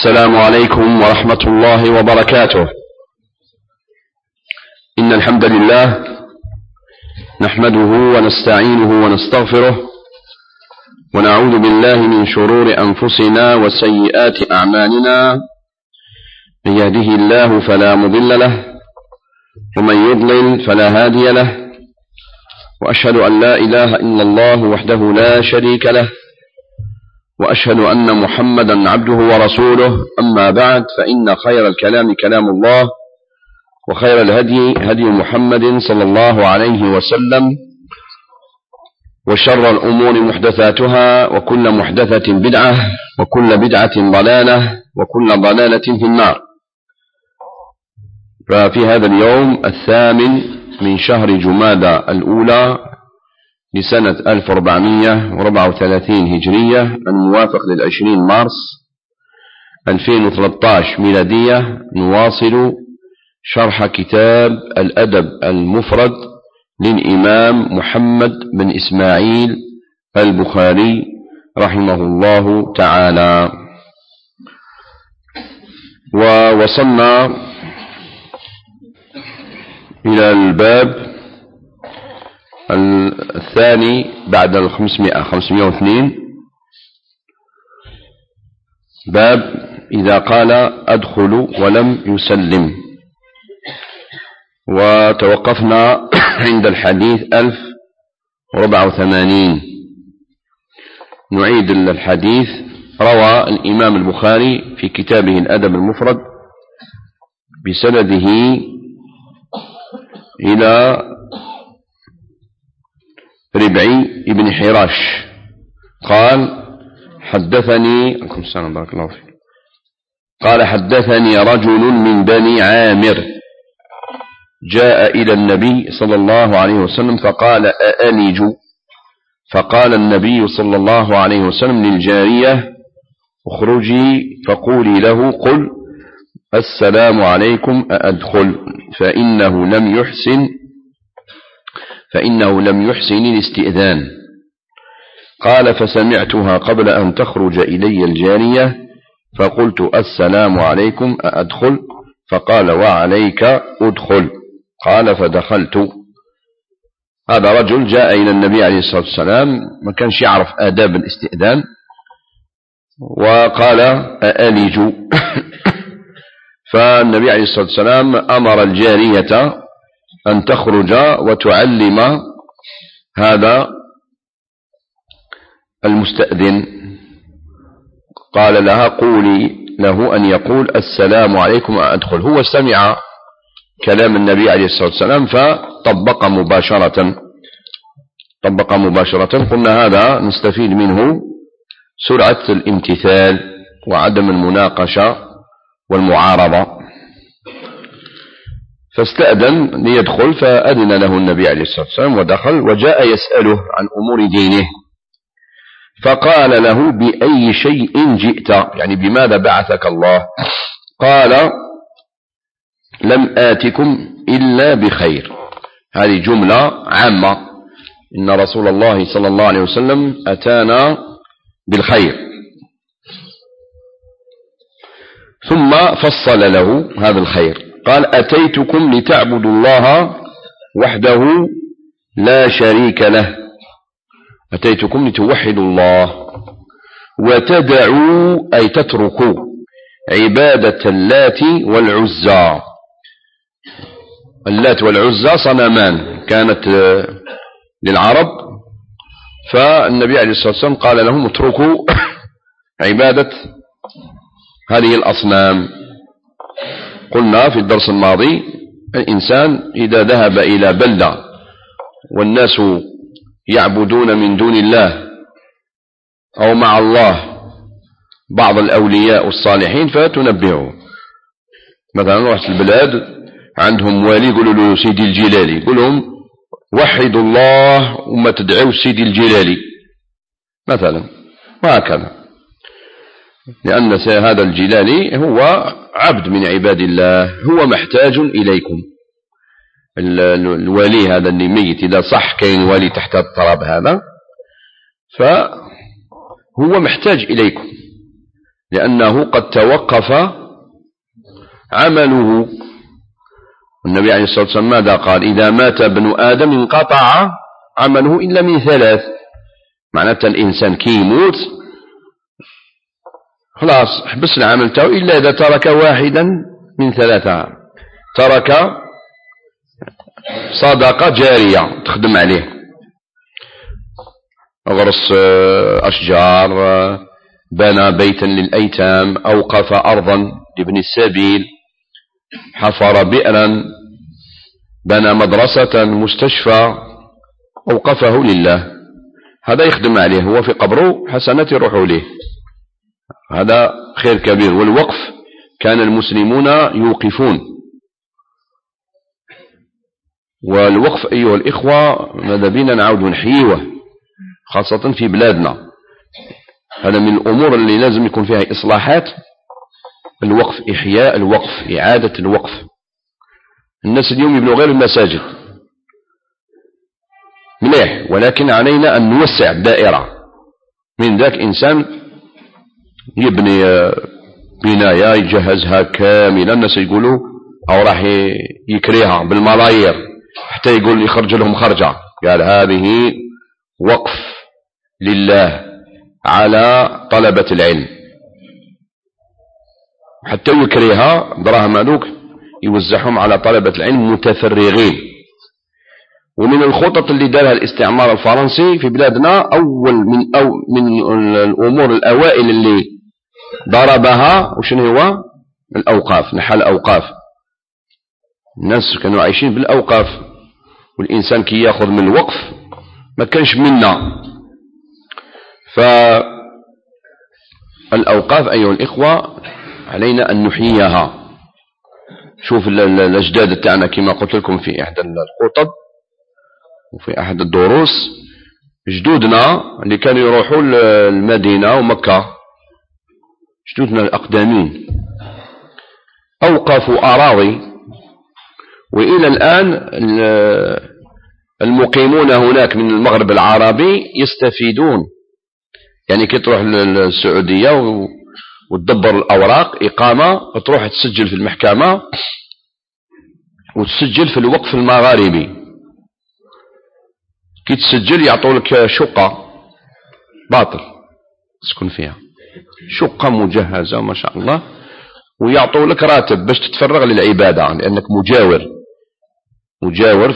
السلام عليكم ورحمة الله وبركاته. إن الحمد لله نحمده ونستعينه ونستغفره ونعوذ بالله من شرور أنفسنا وسيئات أعمالنا، من يهده الله فلا مضل له ومن يضلل فلا هادي له، وأشهد أن لا إله إلا الله وحده لا شريك له، وأشهد أن محمدا عبده ورسوله. أما بعد، فإن خير الكلام كلام الله، وخير الهدي هدي محمد صلى الله عليه وسلم، وشر الأمور محدثاتها، وكل محدثة بدعة، وكل بدعة ضلالة، وكل ضلالة في النار. ففي هذا اليوم 8 من شهر جمادى الأولى لسنة 1434 هجرية، الموافق ل20 مارس 2013 ميلادية، نواصل شرح كتاب الأدب المفرد للإمام محمد بن إسماعيل البخاري رحمه الله تعالى. ووصلنا إلى الباب الثاني بعد 502، باب إذا قال أدخل ولم يسلم، وتوقفنا عند الحديث 1084. نعيد الحديث. روى الإمام البخاري في كتابه الأدب المفرد بسنده إلى ربعي ابن حراش قال حدثني بارك الله فيك، قال حدثني رجل من بني عامر جاء إلى النبي صلى الله عليه وسلم فقال أألج؟ فقال النبي صلى الله عليه وسلم للجارية اخرجي فقولي له قل السلام عليكم أأدخل، فإنه لم يحسن الاستئذان. قال فسمعتها قبل أن تخرج إلي الجارية فقلت السلام عليكم أأدخل؟ فقال وعليك أدخل. قال فدخلت. هذا رجل جاء إلى النبي عليه الصلاة والسلام، ما كانش يعرف آداب الاستئذان، وقال أألج؟ فالنبي عليه الصلاة والسلام أمر الجارية أن تخرج وتعلم هذا المستأذن. قال لها قولي له أن يقول السلام عليكم أدخل. هو سمع كلام النبي عليه الصلاة والسلام فطبق مباشرة. قلنا هذا نستفيد منه سرعة الامتثال وعدم المناقشة والمعارضة. فاستأذن ليدخل، فأذن له النبي عليه الصلاة والسلام ودخل، وجاء يسأله عن أمور دينه. فقال له بأي شيء جئت، يعني بماذا بعثك الله؟ قال لم آتكم إلا بخير. هذه جملة عامة، إن رسول الله صلى الله عليه وسلم أتانا بالخير. ثم فصل له هذا الخير، قال أتيتكم لتعبدوا الله وحده لا شريك له، أتيتكم لتوحدوا الله وتدعوا أي تتركوا عبادة اللات والعزى. اللات والعزى صنمان كانت للعرب، فالنبي عليه الصلاة والسلام قال لهم اتركوا عبادة هذه الأصنام. قلنا في الدرس الماضي الإنسان إذا ذهب إلى بلدة والناس يعبدون من دون الله أو مع الله بعض الأولياء الصالحين فتنبهه. مثلا رحت البلاد عندهم والي يقولوا له سيدي الجلالي، يقول لهم وحدوا الله وما تدعوا سيدي الجلالي مثلا، وهكذا، لأن هذا الجلالي هو عبد من عباد الله، هو محتاج إليكم. الولي هذا اللي ميت إذا صح كاين والي تحت التراب هذا، فهو محتاج إليكم، لأنه قد توقف عمله. النبي عليه الصلاة والسلام ماذا قال؟ إذا مات ابن آدم انقطع عمله إلا من ثلاث. معناتها الإنسان كي يموت خلاص حبس العمل تاعو إلا إذا ترك واحدا من ثلاثة. ترك صدقة جارية تخدم عليه، غرس أشجار، بنى بيتا للأيتام، أوقف أرضا لابن السبيل، حفر بئرا، بنى مدرسة، مستشفى، أوقفه لله. هذا يخدم عليه هو في قبره، حسنات يروحوا له، هذا خير كبير. والوقف كان المسلمون يوقفون. والوقف أيها الإخوة ماذا بينا نعود نحييه خاصة في بلادنا. هذا من الأمور اللي لازم يكون فيها إصلاحات. الوقف، إحياء الوقف، إعادة الوقف. الناس اليوم يبنوا غير المساجد مليح، ولكن علينا أن نوسع الدائرة. من ذاك إنسان يبني بناية يجهزها كاملة، الناس يقولوا أو راح يكريها بالملايير حتى يقول يخرج لهم خرجة، قال هذه وقف لله على طلبة العلم، حتى يكريها دراهم هذوك يوزعهم على طلبة العلم متفرغين. ومن الخطط اللي دارها الاستعمار الفرنسي في بلادنا من الأمور الأوائل اللي ضربها وشنو هو؟ الأوقاف. نحل الأوقاف. الناس كانوا عايشين بالأوقاف، والإنسان كي يأخذ من الوقف ما كانش منا. فالأوقاف أيها الإخوة علينا أن نحييها. شوف الأجداد تاعنا كما قلت لكم في إحدى الخطب وفي أحد الدروس، جدودنا اللي كانوا يروحوا المدينة ومكة، جدودنا الأقدمين أوقفوا أراضي، وإلى الآن المقيمون هناك من المغرب العربي يستفيدون. يعني كي تروح للسعودية وتدبر الأوراق إقامة، تروح تسجل في المحكمة وتسجل في الوقف المغاربي. كي تسجل يعطولك شقة باطل تسكن فيها، شقة مجهزة ما شاء الله، ويعطوا لك راتب باش تتفرغ للعبادة، لأنك مجاور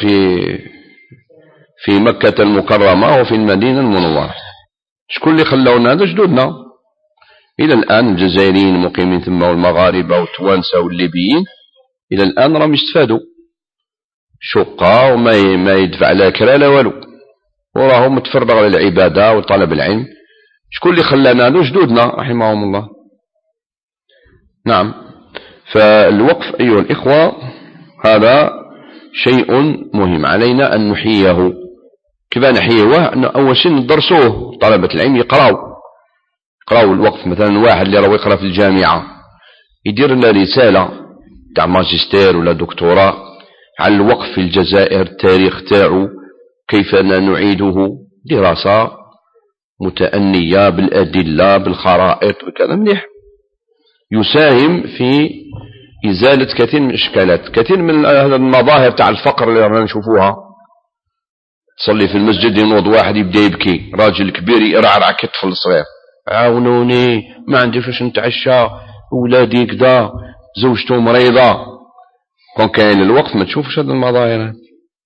في مكة المكرمة وفي المدينة المنورة. شكون اللي خلونا؟ هذا جدودنا. إلى الآن الجزائريين المقيمين ثم والمغاربة والتوانسة والليبيين إلى الآن راهم يستفادوا شقة وما يدفع لا كرا لا والو، وراهم متفرغ للعبادة وطلب العلم. شكون اللي خلانا؟ هذا جدودنا رحمهم الله. نعم. فالوقف أيها الإخوة هذا شيء مهم، علينا أن نحييه. كيف نحييه؟ أن أول شيء ندرسوه، طلبة العلم يقرأوا الوقف. مثلا واحد اللي راه يقرأ في الجامعة يدير لنا رسالة تاع ماجستير ولا دكتوراه على الوقف في الجزائر، التاريخ تاعو، كيف نعيده، دراسة متأنية بالأدلة بالخرائط وكذا، مليح. يساهم في إزالة كثير من الإشكالات، كثير من المظاهر تاع الفقر اللي رانا نشوفوها. تصلي في المسجد ينوض واحد يبدا يبكي، راجل كبير يرعرع كطفل صغير، عاونوني ما عندي فاش نتعشى، ولادي كذا، زوجته مريضة. كون كاين الوقت ما تشوفش هذه المظاهر، ما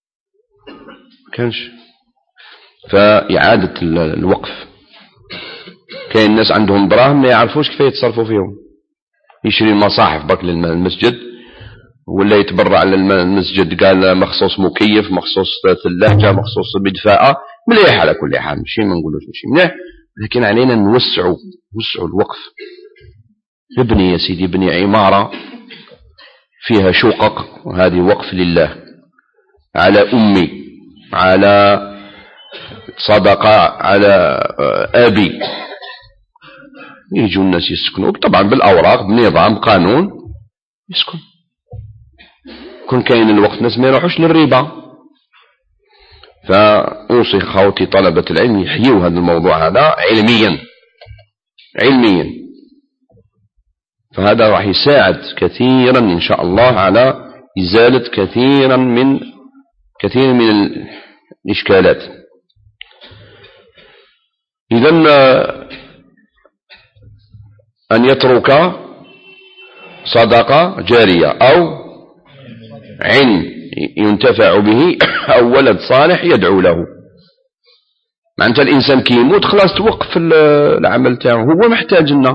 كانش. فإعادة الوقف. كاين الناس عندهم دراهم ما يعرفوش كيف يتصرفوا فيهم، يشري مصاحف برك للمسجد، ولا يتبرع للمسجد قال مخصوص مكيف، مخصوص ثلاجة، مخصوص بدفاءة. مليح على كل حال، ماشي ما نقولوش ماشي مليح، لكن علينا نوسعوا الوقف. ابني يا سيدي، ابني عمارة فيها شقق، وهذه وقف لله، على أمي، على صدقة، على أبي. يجوا الناس يسكنوا طبعا بالأوراق بنظام قانون يسكن. كون كاين الوقت الناس ما يروحوش للربا. فأوصي خوتي طلبة العلم يحيوا هذا الموضوع هذا علميا. فهذا راح يساعد كثيرا إن شاء الله على إزالة كثير من الإشكالات. إذن أن يترك صدقة جارية أو علم ينتفع به أو ولد صالح يدعو له. معناتها الإنسان كي يموت خلاص توقف العمل تاعه، هو محتاج لنا،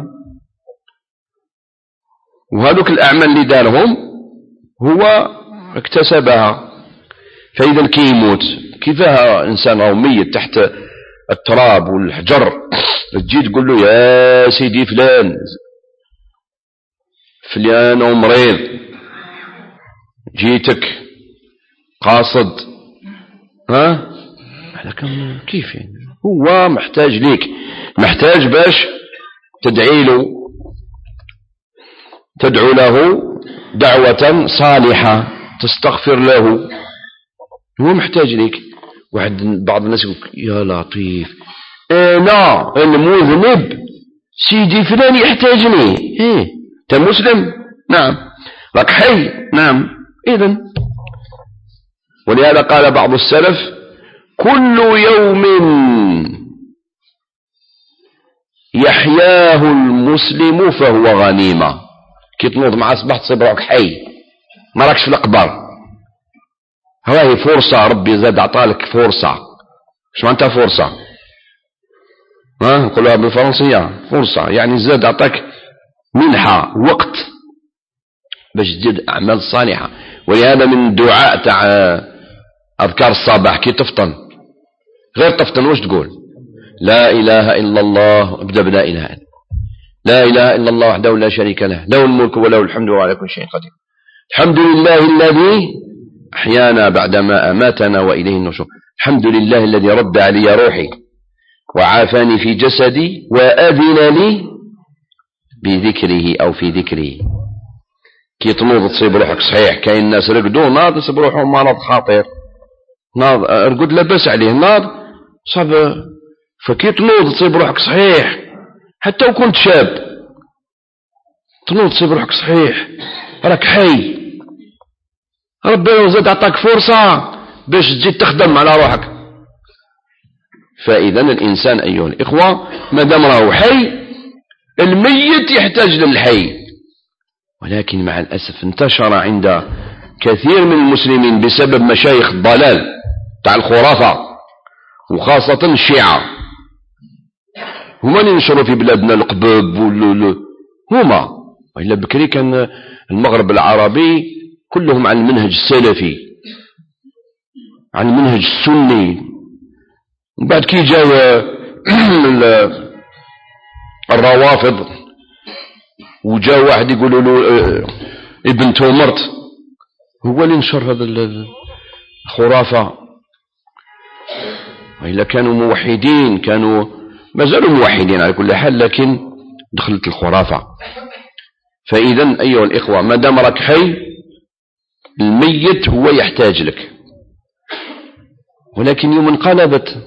وهذوك الأعمال اللي دارهم هو اكتسبها. فإذا كي يموت كيفاه إنسان أو ميت تحت التراب والحجر تجي تقول له يا سيدي فلان ومريض جيتك قاصد، هذا كان كيف يعني؟ هو محتاج ليك، محتاج باش تدعو له دعوة صالحة تستغفر له، هو محتاج ليك. بعض الناس يقول يا لطيف أنا المذنب سيدي فلان يحتاجني، أنت مسلم؟ نعم. راك حي؟ نعم. إذن ولهذا قال بعض السلف كل يوم يحياه المسلم فهو غنيمة. كي تنوض مع صباح تصيب روحك حي، ما راكش في القبر، هاي فرصة ربي زاد عطالك فرصة. شو معناتها فرصة؟ نقولها بالفرنسية فرصة، يعني زاد عطاك منحة وقت باش تزيد أعمال صالحة. ولهذا من الدعاء تاع أذكار الصباح كي تفطن، غير تفطن واش تقول؟ لا إله إلا الله، ابدأ بلا إله إلا لا إله إلا الله وحده لا شريك له، له الملك وله الحمد وعلى كل شيء قدير. الحمد لله الذي أحيانا بعدما أماتنا وإليه النشور. الحمد لله الذي رد علي روحي وعافاني في جسدي وأذن لي بذكره أو في ذكره. كي تنوض تصيب روحك صحيح، كاين الناس رقدوا ناض تصيب روحهم مرض خطير، ناض رقد لبس عليه ناض صاب. فكي تنوض تصيب روحك صحيح حتى وكنت شاب، تنوض تصيب روحك صحيح راك حي، ربنا زاد عطاك فرصة باش تزيد تخدم على روحك. فإذا الإنسان أيها الإخوة ما دام راهو حي، الميت يحتاج للحي. ولكن مع الأسف انتشر عند كثير من المسلمين بسبب مشايخ الضلال تاع الخرافة وخاصة الشيعة، هما اللي ينشروا في بلادنا القباب هما. وإلا بكري كان المغرب العربي كلهم عن المنهج السلفي، عن المنهج السني. بعد كي جاء الروافض وجاء واحد يقولوا له ابن تومرت، هو اللي نشر هذا الخرافة. وإلا كانوا موحدين، كانوا ما زالوا موحدين على كل حال، لكن دخلت الخرافة. فإذا أيها الإخوة ما دام راك حي، الميت هو يحتاج لك. ولكن يوم انقلبت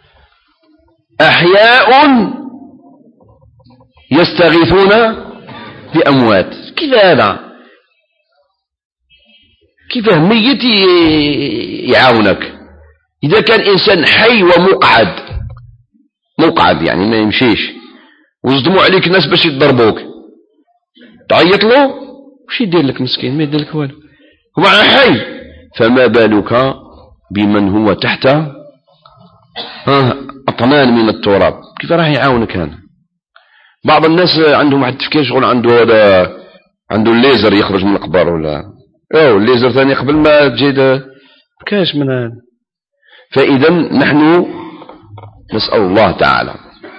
أحياء يستغيثون بأموات. كيف هذا؟ كيف ميت يعاونك؟ إذا كان إنسان حي ومقعد يعني ما يمشيش، وصدموا عليك الناس باش يضربوك، تعيط له وش يدير لك؟ مسكين ما يدير لك والو، هو حي. فما بالك بمن هو تحت أطنان من التراب؟ كيف راح يعاونك هذا؟ بعض الناس عندهم واحد التفكير شغل عنده الليزر يخرج من القبر، ولا الليزر ثاني قبل ما تجي كاش من هذا. فإذا نحن نسأل الله تعالى،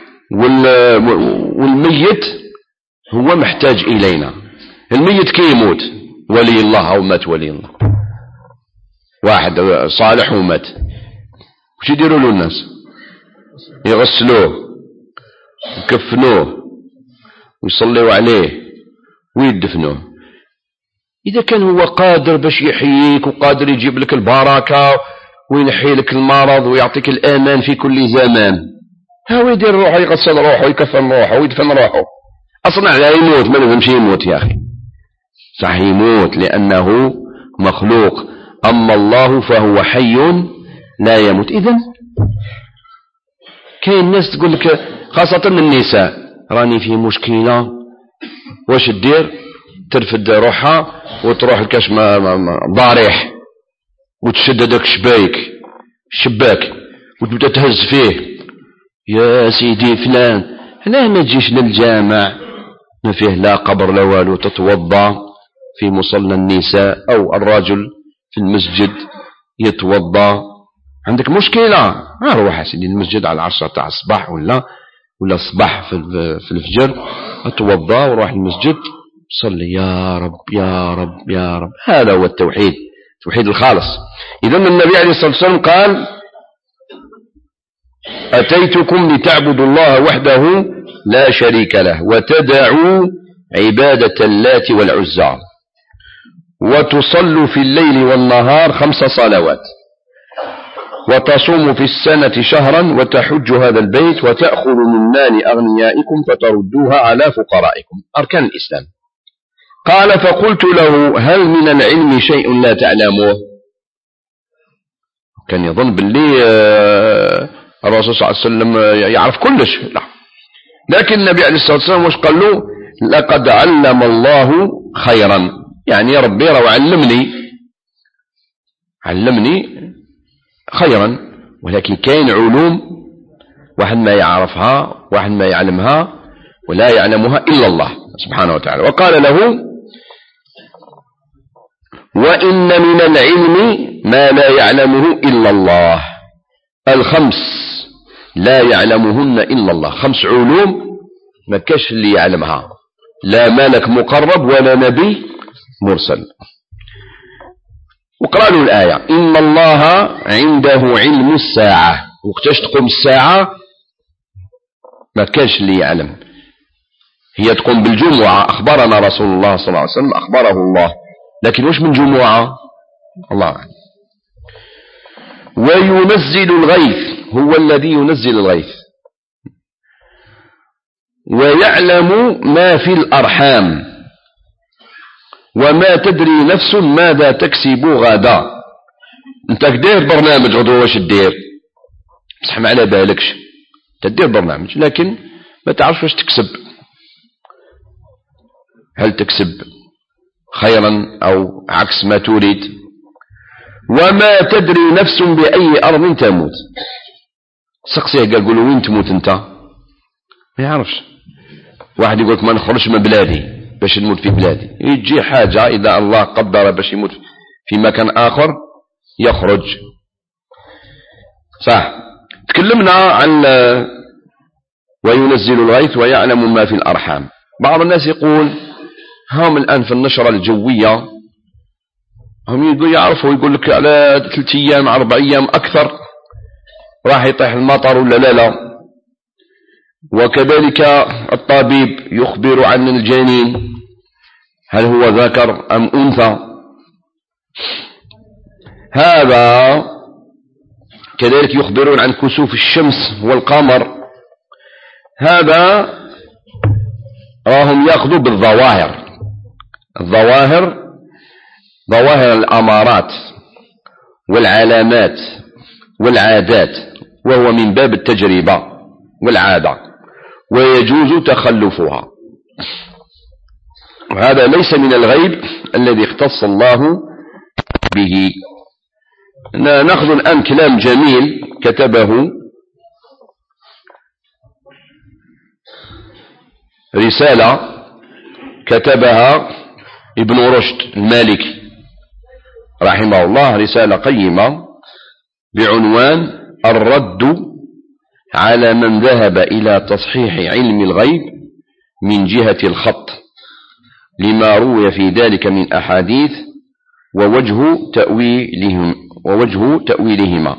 والميت هو محتاج إلينا. الميت كي يموت ولي الله أو مات ولي الله، واحد صالح ومات، وش يديروا له الناس؟ يغسلوه ويكفنوه ويصلوا عليه ويدفنوه. إذا كان هو قادر باش يحييك وقادر يجيب لك البركة وينحي لك المرض ويعطيك الأمان في كل زمان، هو يدير روحه، يغسل روحه ويكفن روحه ويدفن روحه. أصلا لا يموت، ما لازمش يموت يا أخي، صح يموت لأنه مخلوق، أما الله فهو حي لا يموت. إذن كاين ناس تقول لك خاصة النساء راني في مشكلة، واش دير؟ ترفد روحها وتروح الكاش ضاريح وتشد هذاك الشباك وتبدا تهز فيه، يا سيدي فلان هنا ما تجيش للجامع ما فيه لا قبر لا والو، تتوضا في مصلى النساء أو الرجل في المسجد يتوضا. عندك مشكلة روح سيدي المسجد على 10 تاع الصباح ولا الصباح في الفجر، اتوضا وروح المسجد صلي يا رب يا رب يا رب. هذا هو التوحيد، توحيد الخالص. إذن النبي عليه الصلاة والسلام قال أتيتكم لتعبدوا الله وحده لا شريك له وتدعوا عبادة اللات والعزى وتصلوا في الليل والنهار 5 صلوات وتصوموا في السنة شهرا وتحج هذا البيت وتأخذ من مال أغنيائكم فتردوها على فقرائكم. أركان الإسلام. قال فقلت له هل من العلم شيء لا تعلمه؟ كان يظن باللي الرسول صلى الله عليه وسلم يعرف كلش، لا، لكن النبي عليه الصلاة والسلام وش قال له؟ لقد علم الله خيرا، يعني يا ربي رو علمني خيرا، ولكن كاين علوم واحد ما يعرفها واحد ما يعلمها ولا يعلمها إلا الله سبحانه وتعالى. وقال له وإن من العلم ما لا يعلمه إلا الله، 5 لا يعلمهن إلا الله، 5 علوم ما كاش اللي يعلمها، لا ملك مقرب ولا نبي مرسل. وقرأ له الآية إن الله عنده علم الساعة، وقتاش تقوم الساعة ما كاش اللي يعلم، هي تقوم بالجمعة، أخبرنا رسول الله صلى الله عليه وسلم، أخبره الله، لكن وش من جمعة الله أعلم. وينزل الغيث، هو الذي ينزل الغيث، ويعلم ما في الأرحام وما تدري نفس ماذا تكسب غدا. انت دير برنامج غدوة واش دير، بصح ما على بالكش تدير برنامج لكن ما تعرفش واش تكسب، هل تكسب خيرا أو عكس ما تريد. وما تدري نفس بأي أرض تموت. سقسيه قال له وين تموت انت؟ ما يعرفش. واحد يقولك ما نخرجش من بلادي باش نموت في بلادي، يجي حاجة إذا الله قدر باش يموت في مكان آخر يخرج. صح. تكلمنا عن وينزل الغيث ويعلم ما في الأرحام. بعض الناس يقول هم الآن في النشرة الجوية هم يعرفوا، يقول لك على 3 أيام 4 أيام أكثر راح يطيح المطر ولا لا. وكذلك الطبيب يخبر عن الجنين هل هو ذكر أم أنثى. هذا كذلك يخبرون عن كسوف الشمس والقمر. هذا راهم يأخذوا بالظواهر، ظواهر الأمارات والعلامات والعادات، وهو من باب التجربة والعادة، ويجوز تخلفها. وهذا ليس من الغيب الذي اختص الله به. نأخذ الآن كلام جميل كتبه رسالة كتبها ابن رشد المالكي رحمه الله، رسالة قيمة بعنوان الرد على من ذهب إلى تصحيح علم الغيب من جهة الخط لما روي في ذلك من أحاديث ووجه تأويلهما.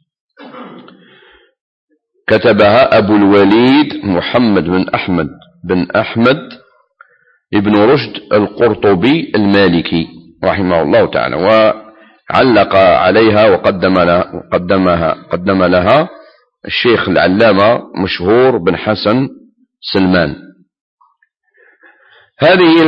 كتبها أبو الوليد محمد بن أحمد ابن رشد القرطبي المالكي رحمه الله تعالى، وعلق عليها وقدم لها الشيخ العلامة مشهور بن حسن سلمان. هذه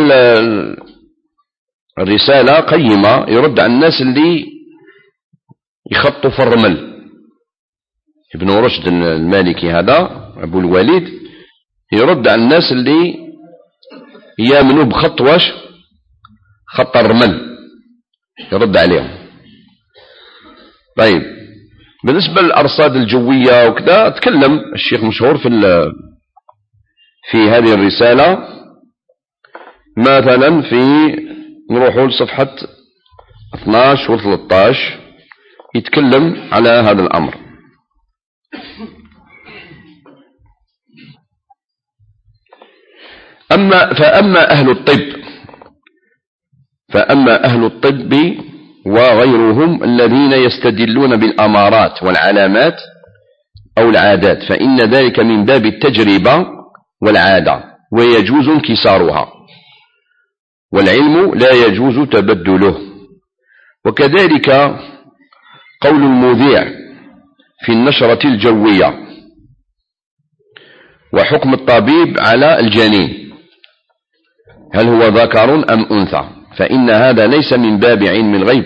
الرسالة قيمة، يرد على الناس اللي يخطوا في الرمل. ابن رشد المالكي هذا أبو الوليد يرد على الناس اللي يامنوا بخط واش خط الرمل، يرد عليهم. طيب بالنسبة للأرصاد الجوية وكذا تكلم الشيخ مشهور في هذه الرسالة، مثلا في نروحوا لصفحة 12 و 13 يتكلم على هذا الأمر. فأما أهل الطب وغيرهم الذين يستدلون بالأمارات والعلامات أو العادات فإن ذلك من باب التجربة والعادة ويجوز انكسارها، والعلم لا يجوز تبدله. وكذلك قول المذيع في النشرة الجوية وحكم الطبيب على الجنين هل هو ذكر أم أنثى، فإن هذا ليس من باب علم الغيب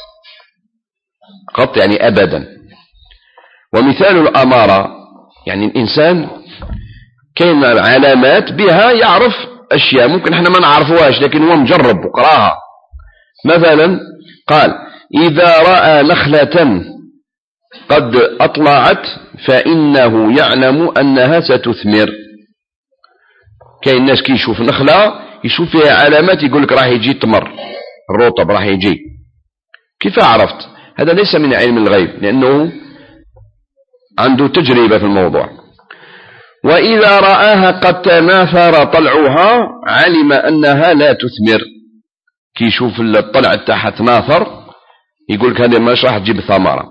قط يعني أبدا. ومثال الأمارة يعني الإنسان كاين علامات بها يعرف أشياء ممكن احنا ما نعرفوهاش لكن هو مجرب وقراها. مثلا قال إذا رأى نخلة قد أطلعت فإنه يعلم أنها ستثمر. كاين الناس كي يشوف نخلة يشوف فيها علامات يقول لك راح يجي تمر الرطب راح يجي. كيف عرفت؟ هذا ليس من علم الغيب لأنه عنده تجربة في الموضوع. وإذا رآها قد تناثر طلعها علم أنها لا تثمر. كي يشوف الطلع تاعها تناثر يقول لك هذه مش راح تجيب ثمرة.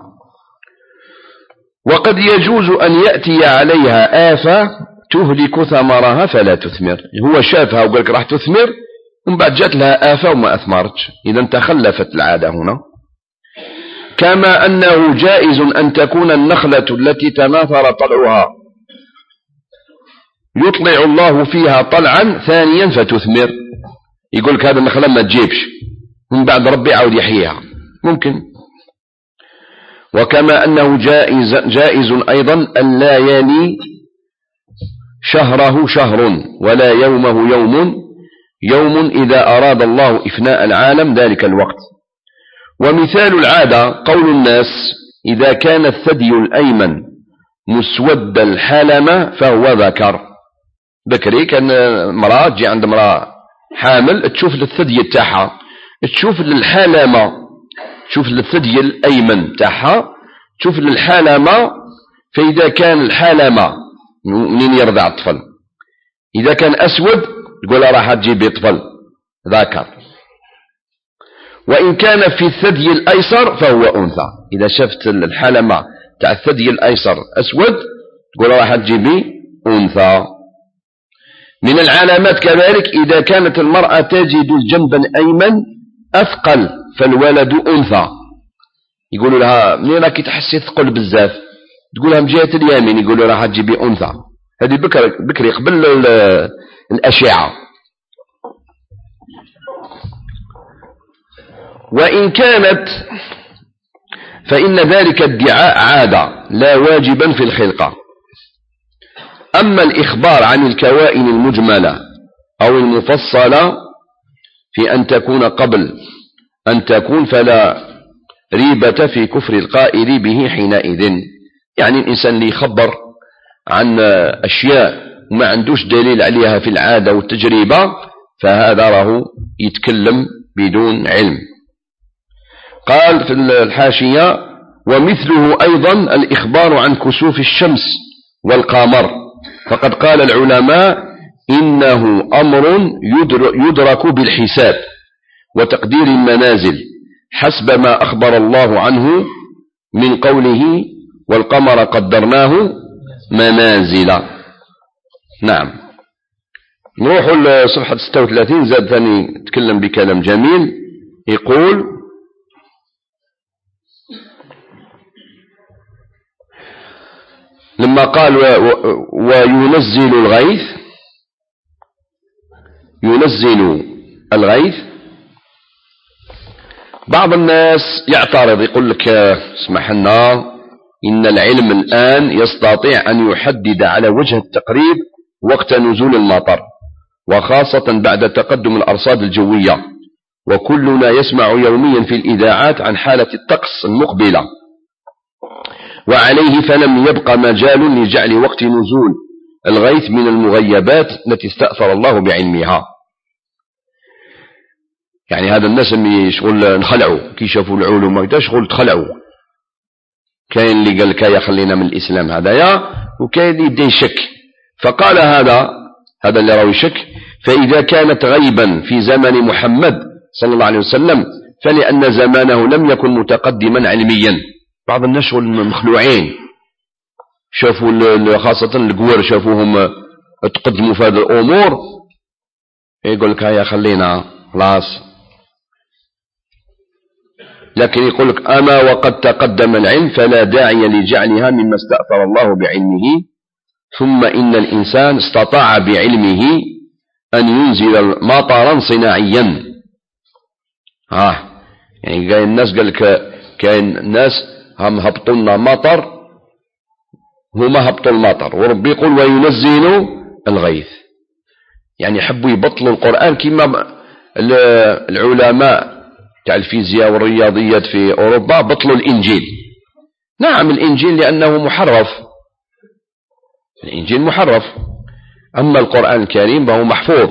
وقد يجوز أن يأتي عليها آفة تهلك ثمرها فلا تثمر. هو شافها وقال لك راح تثمر ومن بعد جات لها آفة وما أثمرتش، إذا تخلفت العادة هنا. كما أنه جائز أن تكون النخلة التي تناثر طلعها يطلع الله فيها طلعا ثانيا فتثمر. يقول لك هذا النخلة ما تجيبش من بعد ربي عاود يحييها ممكن. وكما أنه جائز أيضا أن لا يلي شهره شهر ولا يومه يوم إذا أراد الله إفناء العالم ذلك الوقت. ومثال العادة قول الناس إذا كان الثدي الأيمن مسود الحلمة فهو ذكر. بكري كان مرأة تجي عند مرأة حامل تشوف الثدي تاعها تشوف للحلمة تشوف الثدي الأيمن تاعها تشوف للحلمة. فإذا كان الحلمة منين يرضع الطفل إذا كان أسود تقول راح تجيب طفل ذكر. وإن كان في الثدي الأيسر فهو أنثى. إذا شفت الحلمة تاع الثدي الأيسر أسود تقول راح تجيبي أنثى. من العلامات كذلك إذا كانت المرأة تجد الجنب الأيمن أثقل فالولد أنثى. يقولوا لها منين راكي تحسي ثقل بزاف تقول لها من جهة اليمين يقولوا راح تجيبي أنثى. هذه بكري قبل الأشعة. وإن كانت فإن ذلك ادعاء عادة لا واجبا في الخلقة. أما الإخبار عن الكوائن المجملة أو المفصلة في أن تكون قبل أن تكون فلا ريبة في كفر القائل به حينئذ. يعني الإنسان اللي يخبر عن أشياء ما عندوش دليل عليها في العادة والتجربة فهذا راه يتكلم بدون علم. قال في الحاشية ومثله أيضا الإخبار عن كسوف الشمس والقمر، فقد قال العلماء إنه أمر يدرك بالحساب وتقدير المنازل حسب ما أخبر الله عنه من قوله والقمر قدرناه منازل. نعم. نروح لصفحة 36 زاد ثاني تكلم بكلام جميل يقول لما قال وينزل الغيث ينزل الغيث. بعض الناس يعترض يقول لك اسمح لنا، إن العلم الآن يستطيع أن يحدد على وجه التقريب وقت نزول المطر، وخاصة بعد تقدم الأرصاد الجوية، وكلنا يسمع يوميا في الإذاعات عن حالة الطقس المقبلة، وعليه فلم يبق مجال لجعل وقت نزول الغيث من المغيبات التي استأثر الله بعلمها. يعني هذا الناس اللي شغل نخلعوا كي شافوا العلوم هكذا شغل تخلعوا. كاين اللي قال لك يا خلينا من الإسلام هذايا، وكاين اللي يبدا يشك. فقال هذا اللي راوي يشك، فإذا كانت غيبا في زمن محمد صلى الله عليه وسلم فلأن زمانه لم يكن متقدما علميا. بعض الناس شغل مخلوعين، شافوا خاصة القوار شافوهم تقدموا في هذه الأمور، يقول لك يا خلينا خلاص. لكن يقول لك أما وقد تقدم العلم فلا داعي لجعلها مما استأثر الله بعلمه. ثم إن الإنسان استطاع بعلمه أن ينزل مطرا صناعيا. يعني كاين الناس قال لك كاين الناس هم هبطوا لنا مطر، هما هبطوا المطر، وربي يقول وينزل الغيث. يعني يحبوا يبطلوا القرآن كما العلماء تاع الفيزياء والرياضيات في أوروبا بطلوا الإنجيل. نعم الإنجيل لأنه محرف، الإنجيل محرف، أما القرآن الكريم فهو محفوظ،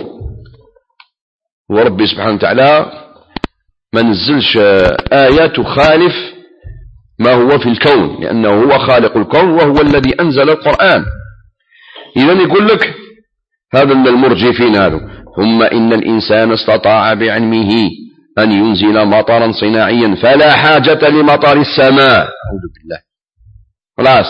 وربي سبحانه وتعالى ما نزلش آية تخالف ما هو في الكون، لأنه هو خالق الكون وهو الذي أنزل القرآن. إذن يقول لك هذا من المرجفين هذا. ثم إن الإنسان استطاع بعلمه أن ينزل مطرا صناعيا فلا حاجة لمطر السماء. أعوذ بالله. خلاص.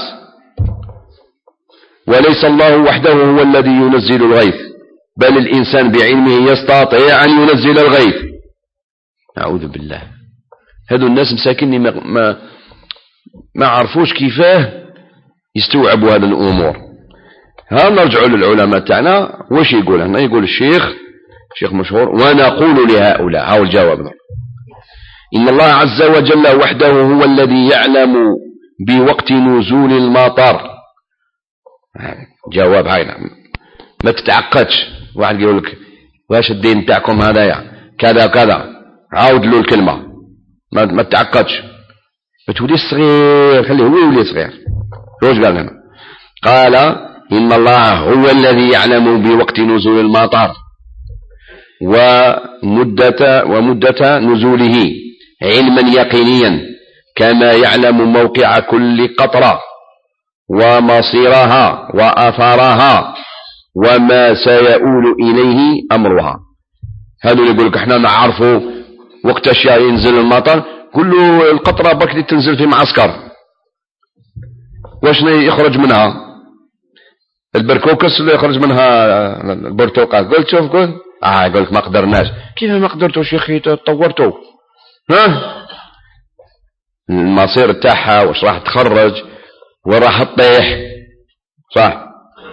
وليس الله وحده هو الذي ينزل الغيث، بل الإنسان بعلمه يستطيع أن ينزل الغيث. أعوذ بالله. هذو الناس مساكني ما عرفوش كيفاه يستوعبوا هذه الأمور. ها نرجع للعلماء تاعنا واش يقول هنا؟ يقول الشيخ مشهور ونقول لهؤلاء، هاو الجواب. إن الله عز وجل وحده هو الذي يعلم بوقت نزول المطر. جواب هاينا، ما تتعقدش. واحد يقول لك واش الدين تاعكم هذايا كذا كذا، عاود له الكلمة، ما تتعقدش، ما تولي صغير، خليه هو يولي صغير. واش قال هنا؟ قال إن الله هو الذي يعلم بوقت نزول المطر ومدة نزوله علما يقينيا، كما يعلم موقع كل قطرة ومصيرها وآثارها وما سيؤول إليه أمرها. هذا اللي يقول لك احنا نعرفوا وقت اشياء ينزل المطر، كل القطرة بكري تنزل في معسكر، واش يخرج منها؟ البركوكس اللي يخرج منها البرتقال. قلت شوف قلت لك ما قدرناش. كيف ما قدرتوش يا اخي؟ تطورتوا. المصير تاعها واش راح تخرج وراح تطيح، صح؟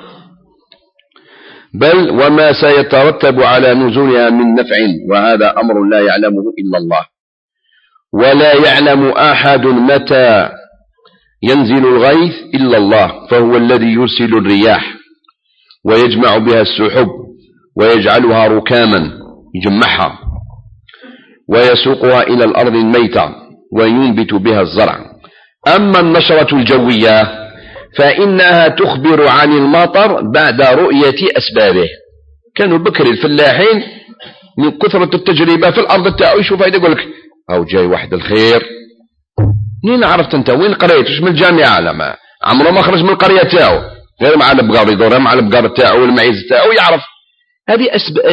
بل وما سيترتب على نزولها من نفع، وهذا أمر لا يعلمه إلا الله. ولا يعلم أحد متى ينزل الغيث إلا الله، فهو الذي يرسل الرياح ويجمع بها السحب ويجعلها ركاما، يجمعها، ويسوقها إلى الأرض الميتة وينبت بها الزرع. أما النشرة الجوية فإنها تخبر عن المطر بعد رؤية أسبابه. كانوا بكر الفلاحين من كثرة التجربة في الأرض تاعو يشوف هيدا يقول لك أو جاي واحد الخير. منين عرفت أنت؟ وين قريت؟ مش من الجامعة؟ لا، عمره ما خرج من القرية تاعو، غير مع البقار يدور مع البقار تاعو والمعيز تاعو يعرف. هذه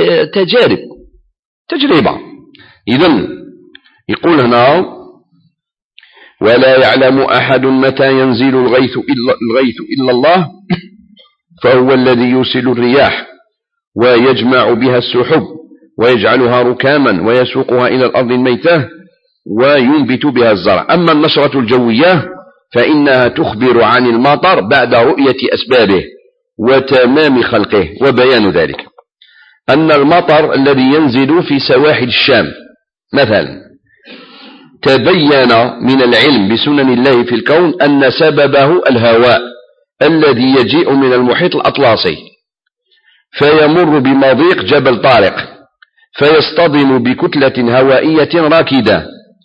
تجربة. إذن يقول هنا ولا يعلم أحد متى ينزل الغيث إلا الله، فهو الذي يرسل الرياح ويجمع بها السحب ويجعلها ركاما ويسوقها إلى الأرض الميتة وينبت بها الزرع. أما النشرة الجوية فإنها تخبر عن المطر بعد رؤية أسبابه وتمام خلقه وبيان ذلك. أن المطر الذي ينزل في سواحل الشام مثلا تبين من العلم بسنن الله في الكون أن سببه الهواء الذي يجيء من المحيط الأطلسي فيمر بمضيق جبل طارق فيصطدم بكتلة هوائية راكدة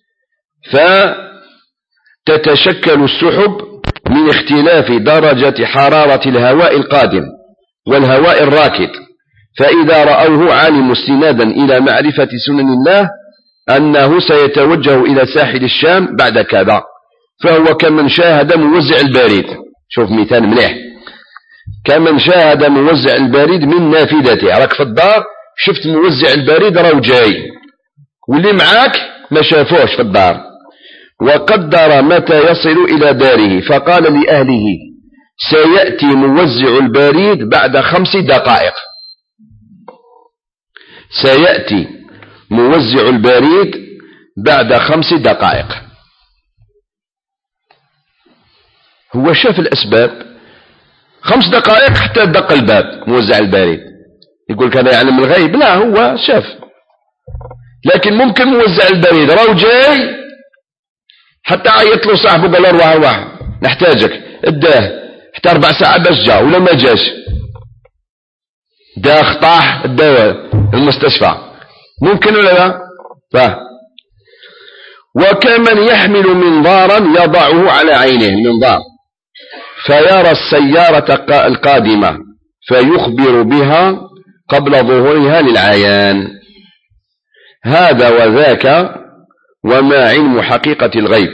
فتتشكل السحب من اختلاف درجة حرارة الهواء القادم والهواء الراكد، فإذا رأوه علموا استنادا إلى معرفة سنن الله أنه سيتوجه إلى ساحل الشام بعد كذا، فهو كمن شاهد موزع البريد. شوف مثال مليح، كمن شاهد موزع البريد من نافذته. راك في الدار شفت موزع البريد راهو جاي واللي معاك ما شافوش في الدار، وقدر متى يصل إلى داره فقال لأهله سيأتي موزع البريد بعد 5 دقائق. سيأتي موزع البريد بعد 5 دقائق. هو شاف الأسباب 5 دقائق حتى دق الباب موزع البريد. يقول كذا يعلم الغيب؟ لا، هو شاف. لكن ممكن موزع البريد راهو جاي حتى عيط له صاحبه قال له روح نحتاجك، اداه حتى 4 ساعات باش جا ولا ما جاش، داخ طاح اداه المستشفى. ممكن ولا لا؟ وكمن يحمل منظارا يضعه على عينه منظار فيرى السيارة القادمة فيخبر بها قبل ظهورها للعيان. هذا وذاك وما علم حقيقة الغيب،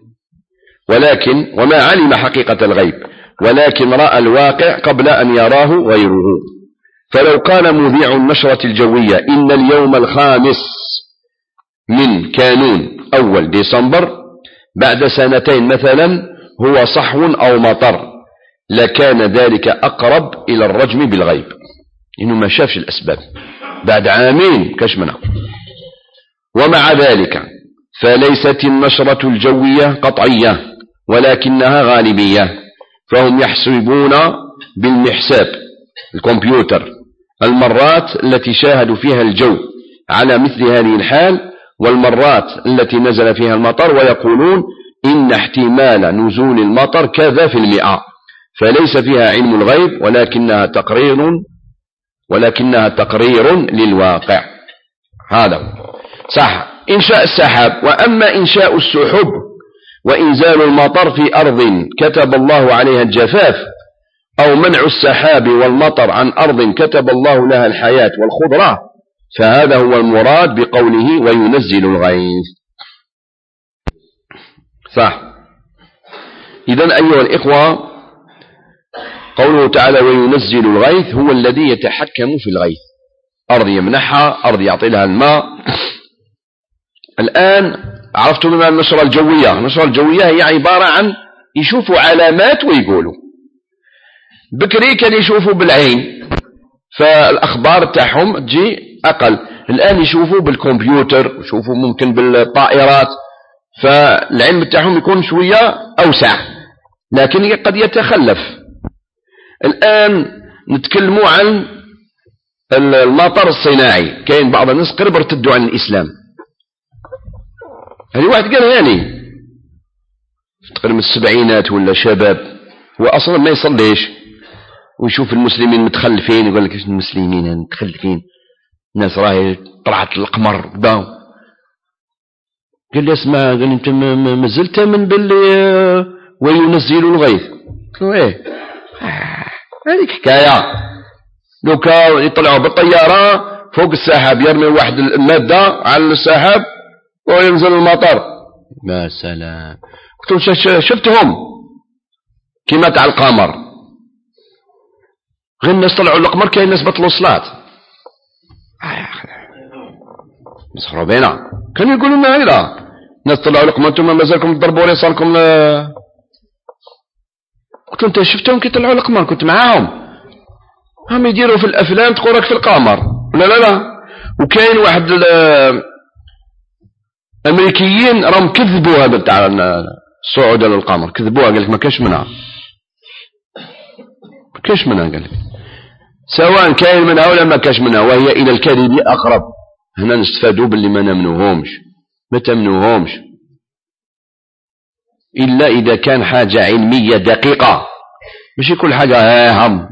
وما علم حقيقة الغيب، ولكن رأى الواقع قبل أن يراه غيره. فلو قال مذيع النشرة الجوية إن اليوم 5 من كانون أول ديسمبر بعد 2 سنين مثلا هو صحو أو مطر، لكان ذلك أقرب إلى الرجم بالغيب، إنه ما شافش الأسباب. بعد 2 عام كاش منها. ومع ذلك فليست النشرة الجوية قطعية ولكنها غالبية، فهم يحسبون بالمحساب الكمبيوتر المرات التي شاهدوا فيها الجو على مثل هذه الحال والمرات التي نزل فيها المطر، ويقولون إن احتمال نزول المطر كذا في 100، فليس فيها علم الغيب ولكنها تقرير للواقع. هذا صح إنشاء السحاب. وأما إنشاء السحب وإنزال المطر في أرض كتب الله عليها الجفاف، أو منع السحاب والمطر عن أرض كتب الله لها الحياة والخضرة، فهذا هو المراد بقوله وينزل الغيث. صح. إذن أيها الإخوة، قوله تعالى وينزل الغيث هو الذي يتحكم في الغيث، أرض يمنحها، أرض يعطي لها الماء. الآن عرفتم بما النشرة الجوية. النشرة الجوية هي عبارة عن يشوفوا علامات ويقولوا. بكري كان يشوفوا بالعين فالأخبار تاعهم تجي أقل، الآن يشوفوا بالكمبيوتر، يشوفوا ممكن بالطائرات، فالعلم تاعهم يكون شوية أوسع لكن قد يتخلف. الآن نتكلموا عن المطر الصناعي. كاين بعض الناس قرب ارتدوا عن الإسلام. هذه واحد قال هاني تقريبا 70 ولا شباب، هو أصلا ما يصليش ويشوف المسلمين متخلفين، يقول لك ايش المسلمين متخلفين، الناس راهي طلعت القمر دا. قال لي اسمع، قال لي انت ما زلت من باللي وينزل الغيث. قلت له ايه هذيك حكايه، لو كانوا يطلعوا بالطياره فوق السحاب يرمي واحد الماده على السحاب وينزل المطر. ما سلام. قلت له شفتهم كما تاع القمر، غير الناس طلعوا القمر كاين ناس بطلوا الصلاة. مسخروا بينا. كانوا يقولوا لنا هيدا ناس طلعوا القمر انتم مازالكم تضربوا رصالكم. قلت له انت شفتهم كي طلعوا القمر؟ كنت معاهم. هم يديروا في الافلام تقول راك في القمر. لا. وكاين واحد الامريكيين راهم كذبوا هذا تاع الصعود على القمر، كذبوها. قال لك ما كاش منها، قال لك سواء كاين منها ولا ما كاش منها، وهي إلى الكذب أقرب. هنا نستفادوا باللي ما نمنوهمش، ما تمنوهمش إلا إذا كان حاجة علمية دقيقة، ماشي كل حاجة هم.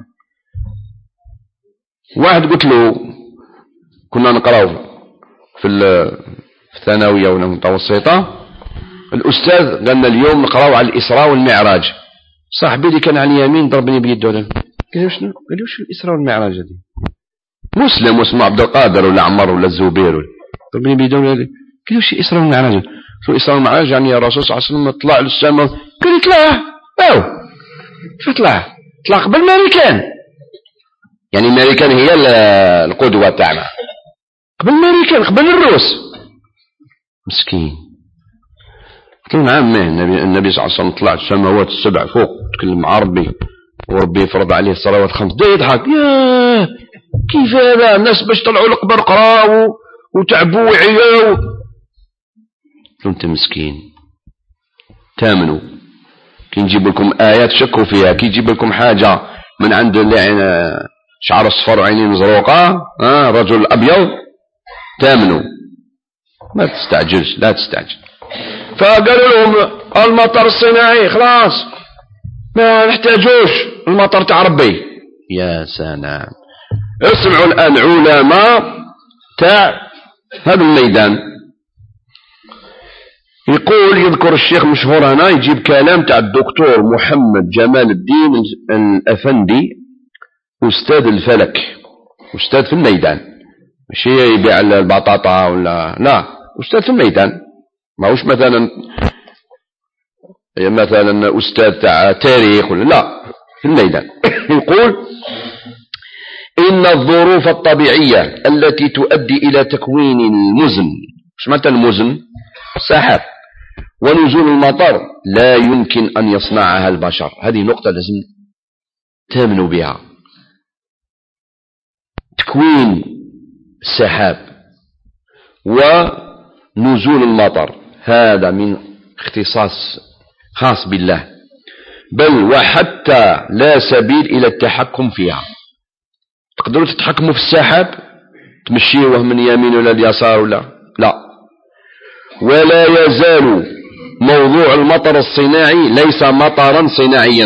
واحد قلت له كنا نقراو في الثانوية ولا المتوسطة، الأستاذ قالنا اليوم نقراو على الإسراء والمعراج. صاحبي اللي كان على اليمين ضربني بيده، قال لي شنو؟ قال لي وش الإسراء والمعراج هذه؟ مسلم واسمه عبد القادر ولا عمر ولا الزبير، ضربني بيده قال لي وش الإسراء والمعراج؟ شو الإسراء والمعراج؟ يعني يا رسول صلى الله عليه وسلم طلع للسماء. قال لي طلع كيف طلع قبل ماريكان، يعني ماريكان هي القدوة تاعنا، قبل ماريكان قبل الروس. مسكين. قلت له نعم، النبي صلى الله عليه وسلم طلع السماوات السبع فوق، تكلم عربي وربي فرض عليه الصلوات 5. دا يضحك، ياه كيف هذا؟ الناس باش طلعوا القبر قراوا وتعبوا وعياو. قلت له انت مسكين، تامنوا كي نجيب لكم آيات شكوا فيها، كي يجيب لكم حاجة من عند شعر اصفر وعينين زروقة، رجل أبيض، تامنوا. ما تستعجلش، لا تستعجل. فقالوا لهم المطر الصناعي خلاص ما نحتاجوش، المطر تاع ربي. يا سلام. اسمعوا الآن علماء تاع هذا الميدان. يذكر الشيخ مشهور هنا، يجيب كلام تاع الدكتور محمد جمال الدين الأفندي، أستاذ الفلك، أستاذ في الميدان، ماشي يبيع البطاطا ولا لا، أستاذ في الميدان، ماهوش مثلا أستاذ تاع تاريخ ولا لا، في الميدان. يقول إن الظروف الطبيعية التي تؤدي إلى تكوين المزن، مش متى المزن؟ سحاب ونزول المطر لا يمكن أن يصنعها البشر. هذه نقطة لازم تامنوا بها. تكوين السحاب ونزول المطر هذا من اختصاص خاص بالله، بل وحتى لا سبيل إلى التحكم فيها. تقدروا تتحكموا في السحاب، تمشيوه من يمين ولا اليسار ولا لا. ولا يزال موضوع المطر الصناعي ليس مطرا صناعيا.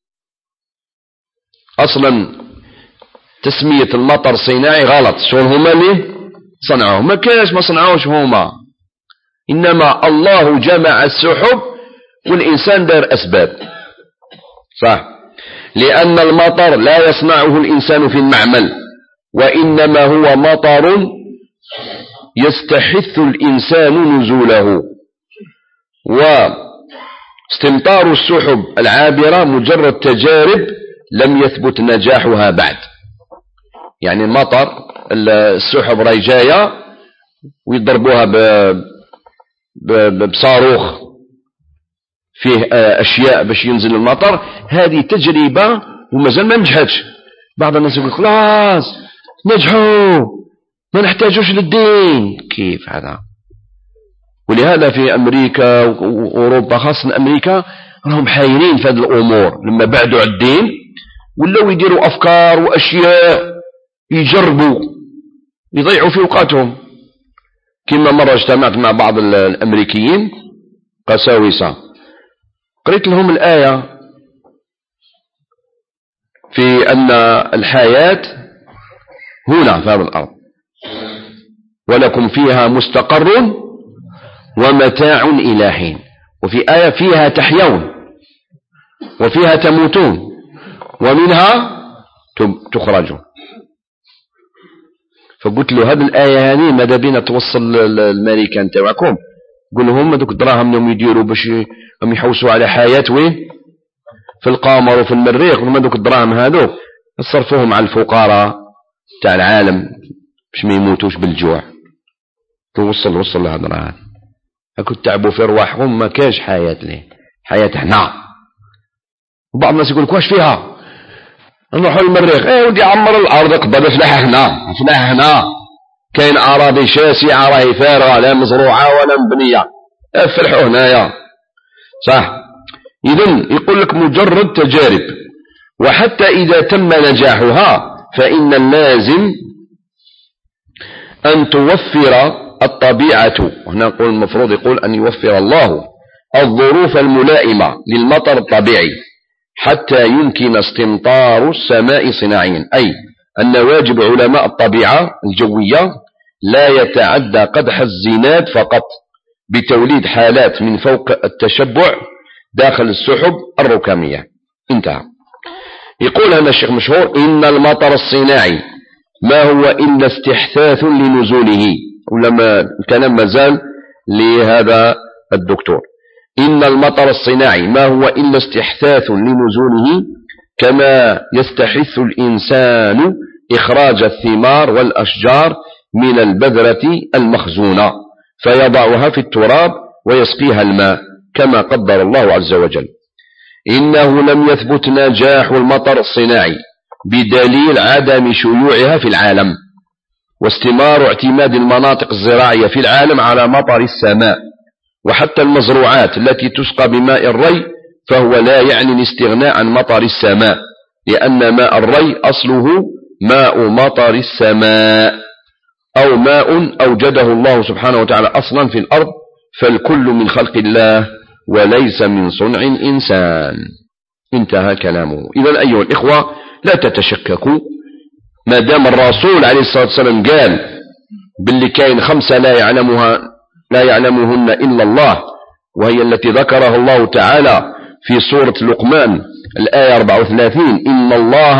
أصلا تسمية المطر صناعي غلط. شو هما اللي صنعوه؟ ما كانش، ما صنعوش هما، إنما الله جمع السحب والإنسان دار أسباب. صح، لأن المطر لا يصنعه الإنسان في المعمل، وإنما هو مطر يستحث الإنسان نزوله. واستمطار السحب العابرة مجرد تجارب لم يثبت نجاحها بعد. يعني المطر السحب راهي جاية ويضربوها بصاروخ فيه أشياء باش ينزل المطر، هذه تجربة ومازال ما نجحتش. بعض الناس يقول خلاص نجحوا ما نحتاجوش للدين. كيف هذا؟ ولهذا في أمريكا وأوروبا، خاصة أمريكا، راهم حايرين في هذه الأمور. لما بعدوا على الدين ولاو يديروا أفكار وأشياء يجربوا يضيعوا في أوقاتهم. كما مرة اجتمعت مع بعض الأمريكيين قساوسة، قريت لهم الآية في أن الحياة هنا في هذا الأرض ولكم فيها مستقر ومتاع إلى حين، وفي آية فيها تحيون وفيها تموتون ومنها تخرجون. فقلت له هذه الآية هذه ماذا بينا توصل للأمريكان تاعكم؟ قل لهم هذوك الدراهم اللي يديروا باش يحوسوا على حياة وين في القمر وفي المريخ، وما دوك الدراهم هذوك صرفوهم على الفقراء تاع العالم باش ما يموتوش بالجوع. وصل لهذا الدراهم هاكو تعبوا في رواحهم، ما كاش حياة ليه، حياة هنا. وبعض الناس يقول لك واش فيها نروحوا للمريخ؟ ودي عمر الارض قبل فلاحة هنا كاين اراضي شاسعة راهي فارغة لا مزروعة ولا مبنية، افرحوا هنايا. صح. إذن يقول لك مجرد تجارب، وحتى إذا تم نجاحها فإن اللازم أن توفر الطبيعة، هنا نقول المفروض يقول أن يوفر الله الظروف الملائمة للمطر الطبيعي حتى يمكن استمطار السماء صناعيا، أي أن واجب علماء الطبيعة الجوية لا يتعدى قدح الزناد فقط بتوليد حالات من فوق التشبع داخل السحب الركامية. انتهى. يقول هذا الشيخ مشهور: إن المطر الصناعي ما هو إلا استحثاث لنزوله، ولما الكلام مازال لهذا الدكتور. إن المطر الصناعي ما هو إلا استحثاث لنزوله كما يستحث الإنسان إخراج الثمار والأشجار من البذرة المخزونة فيضعها في التراب ويسقيها الماء كما قدر الله عز وجل. إنه لم يثبت نجاح المطر الصناعي بدليل عدم شيوعها في العالم واستمار اعتماد المناطق الزراعية في العالم على مطر السماء، وحتى المزروعات التي تسقى بماء الري فهو لا يعني الاستغناء عن مطر السماء، لأن ماء الري أصله ماء مطر السماء أو ماء أوجده الله سبحانه وتعالى أصلا في الأرض، فالكل من خلق الله وليس من صنع إنسان. انتهى كلامه. إذن أيها الإخوة لا تتشككوا، ما دام الرسول عليه الصلاة والسلام قال باللي كاين 5 لا يعلمهن إلا الله، وهي التي ذكرها الله تعالى في سورة لقمان الآية 34: إن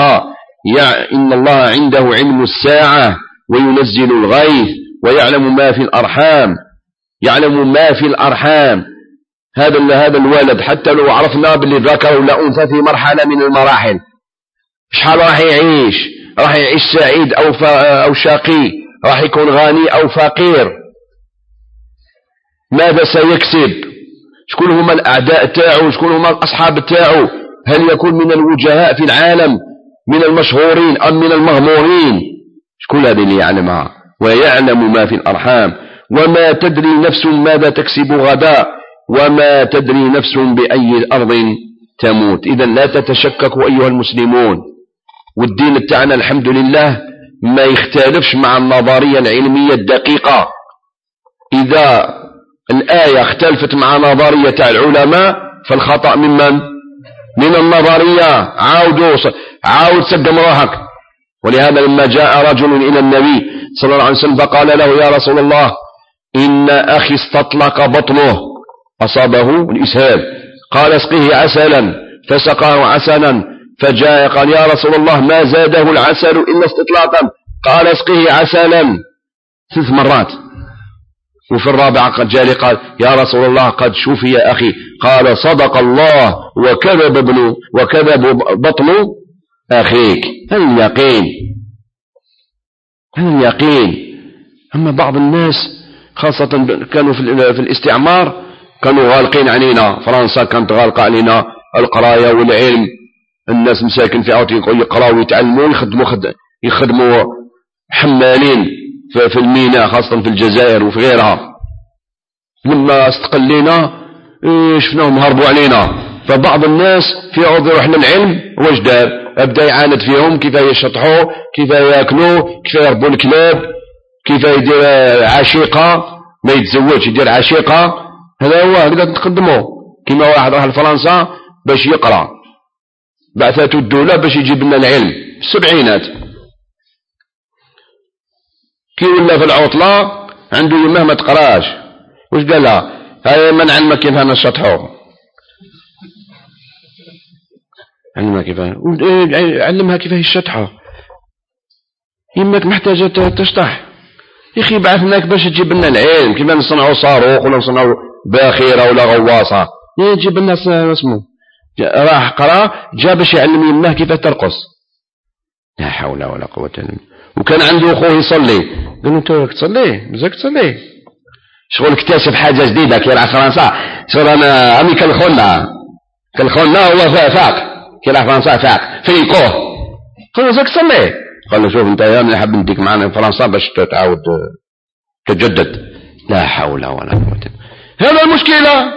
الله عنده علم الساعة وينزل الغيث ويعلم ما في الأرحام. يعلم ما في الأرحام، هذا الولد حتى لو عرفنا باللي ذكر ولا أنثى في مرحلة من المراحل شحال راح يعيش سعيد أو شقي، راح يكون غني أو فقير، ماذا سيكسب، شكون هما الأعداء تاعو، شكون هما الأصحاب تاعو، هل يكون من الوجهاء في العالم، من المشهورين أم من المغمورين، شكون هذا اللي يعلمها. ويعلم ما في الأرحام وما تدري نفس ماذا تكسب غدا وما تدري نفس بأي الأرض تموت. إذن لا تتشككوا أيها المسلمون، والدين بتاعنا الحمد لله ما يختلفش مع النظرية العلمية الدقيقة. إذا الآية اختلفت مع نظرية العلماء فالخطأ ممن؟ من النظرية. عاود سقم روحك. ولهذا لما جاء رجل إلى النبي صلى الله عليه وسلم فقال له: يا رسول الله إن أخي استطلق بطنه أصابه الإسهال، قال اسقه عسلا، فسقاه عسلا، فجاء قال: يا رسول الله ما زاده العسل إلا استطلاقا، قال اسقه عسلا 3 مرات. وفي الرابعة قد جاء لي قال: يا رسول الله قد شفي يا أخي، قال: صدق الله وكذب بطن أخيك. هذا اليقين. أما بعض الناس خاصة كانوا في الاستعمار كانوا غالقين علينا، فرنسا كانت غالقة علينا القراية والعلم، الناس مساكن في عوتي يقراوا ويتعلموا يخدموا حمالين في الميناء خاصة في الجزائر وفي غيرها. لما استقلينا شفناهم هربوا علينا، فبعض الناس في عوض يروح للعلم واش دار؟ أبدأ يعاند فيهم كيف يشطحوا، كيف يأكلوا، كيف يربوا الكلاب، كيف يدير عشيقة، ما يتزوج يدير عشيقة. هذا هو هكذا تقدمه. كما واحد راح لفرنسا باش يقرأ، بعثته الدولة باش يجيب لنا العلم في السبعينات، كي ولا في العطلة عنده يمه ما تقراش، واش قال لها؟ هاي من علمك كيف نشطحوا، علمها كيف يشطحوا، يمك محتاجة تشطح يا أخي، بعثناك باش تجيب لنا العلم كيف نصنعوا صاروخ ولا نصنعوا باخرة ولا غواصة، يجيب لنا اسمه راح قرأ جاء باش يعلم يمه كيف ترقص. لا حول ولا قوة إلا بالله. وكان عنده أخوه يصلي، قال له: أنت تصلي مزاك تصلي، شغل اكتشف حاجة جديدة كي راح فرنسا، شغل أنا أمي كالخونا هو فاق كي راح فرنسا فاق فيقوه، قال له: مزاك تصلي، قال له: شوف أنت يا من حاب نديك معنا فرنسا باش تعاود تجدد. لا حول ولا قوة. هذا المشكلة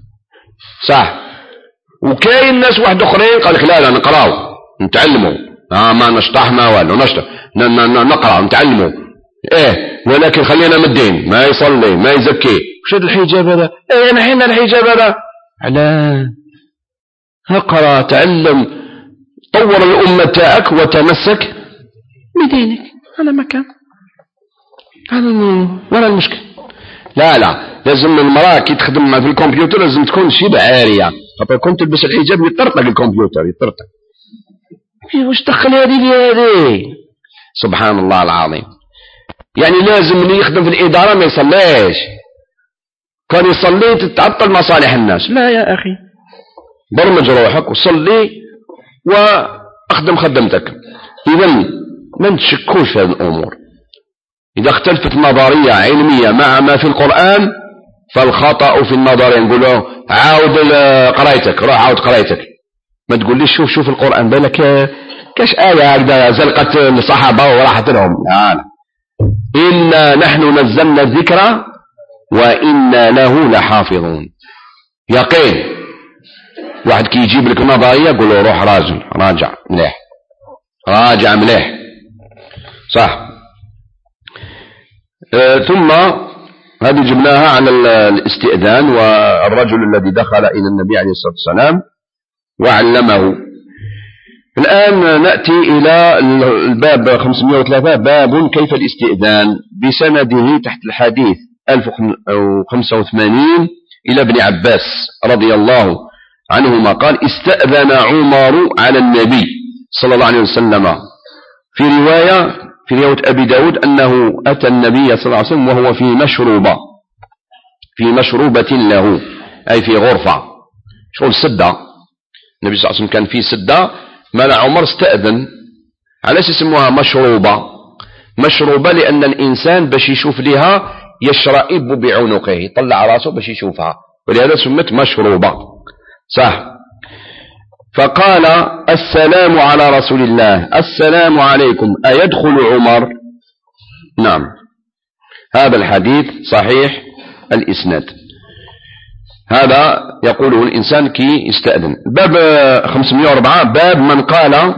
صح. وكاين ناس واحد اخرين قال لك: لا نقراو نتعلموا، ما نشطح ما والو، نشطح نقرأ نتعلموا ولكن خلينا مدين، ما يصلي ما يزكي. وش هذا الحجاب هذا؟ نحن الحجاب هذا على اقرأ تعلم طور الأمة تاعك وتمسك بدينك. هذا مكان، هذا ولا المشكل. لا لازم المرأة كي تخدم في الكمبيوتر لازم تكون شبه عارية، خاطر كنت تلبس الحجاب يطرطق الكمبيوتر يطرطق. واش دخل هذه لهذه؟ سبحان الله العظيم. يعني لازم اللي يخدم في الإدارة ما يصليش، كان يصلي تتعطل مصالح الناس. لا يا أخي، برمج روحك وصلي وأخدم خدمتك. إذا ما نتشكوش في هذه الأمور. إذا اختلفت نظرية علمية مع ما في القرآن فالخطأ في النظرية. نقول له عاود قرايتك، روح عاود قرايتك، ما تقول لي شوف القرآن بالك كاش آية هكذا زلقت الصحابة وراحت لهم. لا إنا نحن نزلنا الذكر وإنا له لحافظون. يقين. واحد كي يجيب لك نظرية قول له روح راجع مليح، راجع مليح صح. ثم هذه جبناها على الاستئذان والرجل الذي دخل إلى النبي عليه الصلاة والسلام وعلمه. الآن نأتي إلى الباب 503، باب كيف الاستئذان، بسنده تحت الحديث 1085 إلى ابن عباس رضي الله عنهما قال: استأذن عمر على النبي صلى الله عليه وسلم. في رواية أبي داود أنه أتى النبي صلى الله عليه وسلم وهو في مشروبة له، أي في غرفة شغل سدة. النبي صلى الله عليه وسلم كان في سدة، مال عمر استأذن. علاش يسموها مشروبة؟ لأن الإنسان باش يشوف لها يشرئب بعنقه، يطلع راسه باش يشوفها، ولهذا سمت مشروبة صح. فقال: السلام على رسول الله، السلام عليكم، أيدخل عمر؟ نعم. هذا الحديث صحيح الإسناد. هذا يقوله الإنسان كي يستأذن. باب 504 باب من قال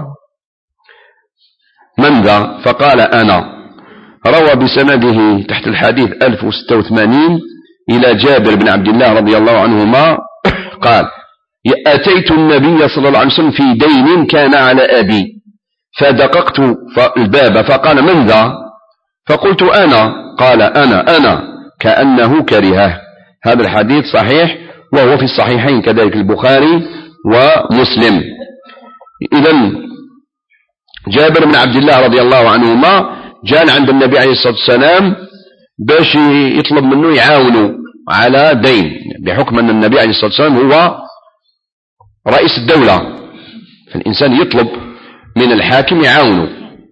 من ذا فقال أنا. روى بسنده تحت الحديث 1086 إلى جابر بن عبد الله رضي الله عنهما قال: أتيت النبي صلى الله عليه وسلم في دين كان على أبي فدققت الباب فقال: من ذا؟ فقلت: أنا. قال: أنا كأنه كرهه. هذا الحديث صحيح وهو في الصحيحين كذلك البخاري ومسلم. إذن جابر بن عبد الله رضي الله عنهما جاء عند النبي عليه الصلاة والسلام باش يطلب منه يعاونه على دين، بحكم أن النبي عليه الصلاة والسلام هو رئيس الدولة، فالإنسان يطلب من الحاكم يعاونه.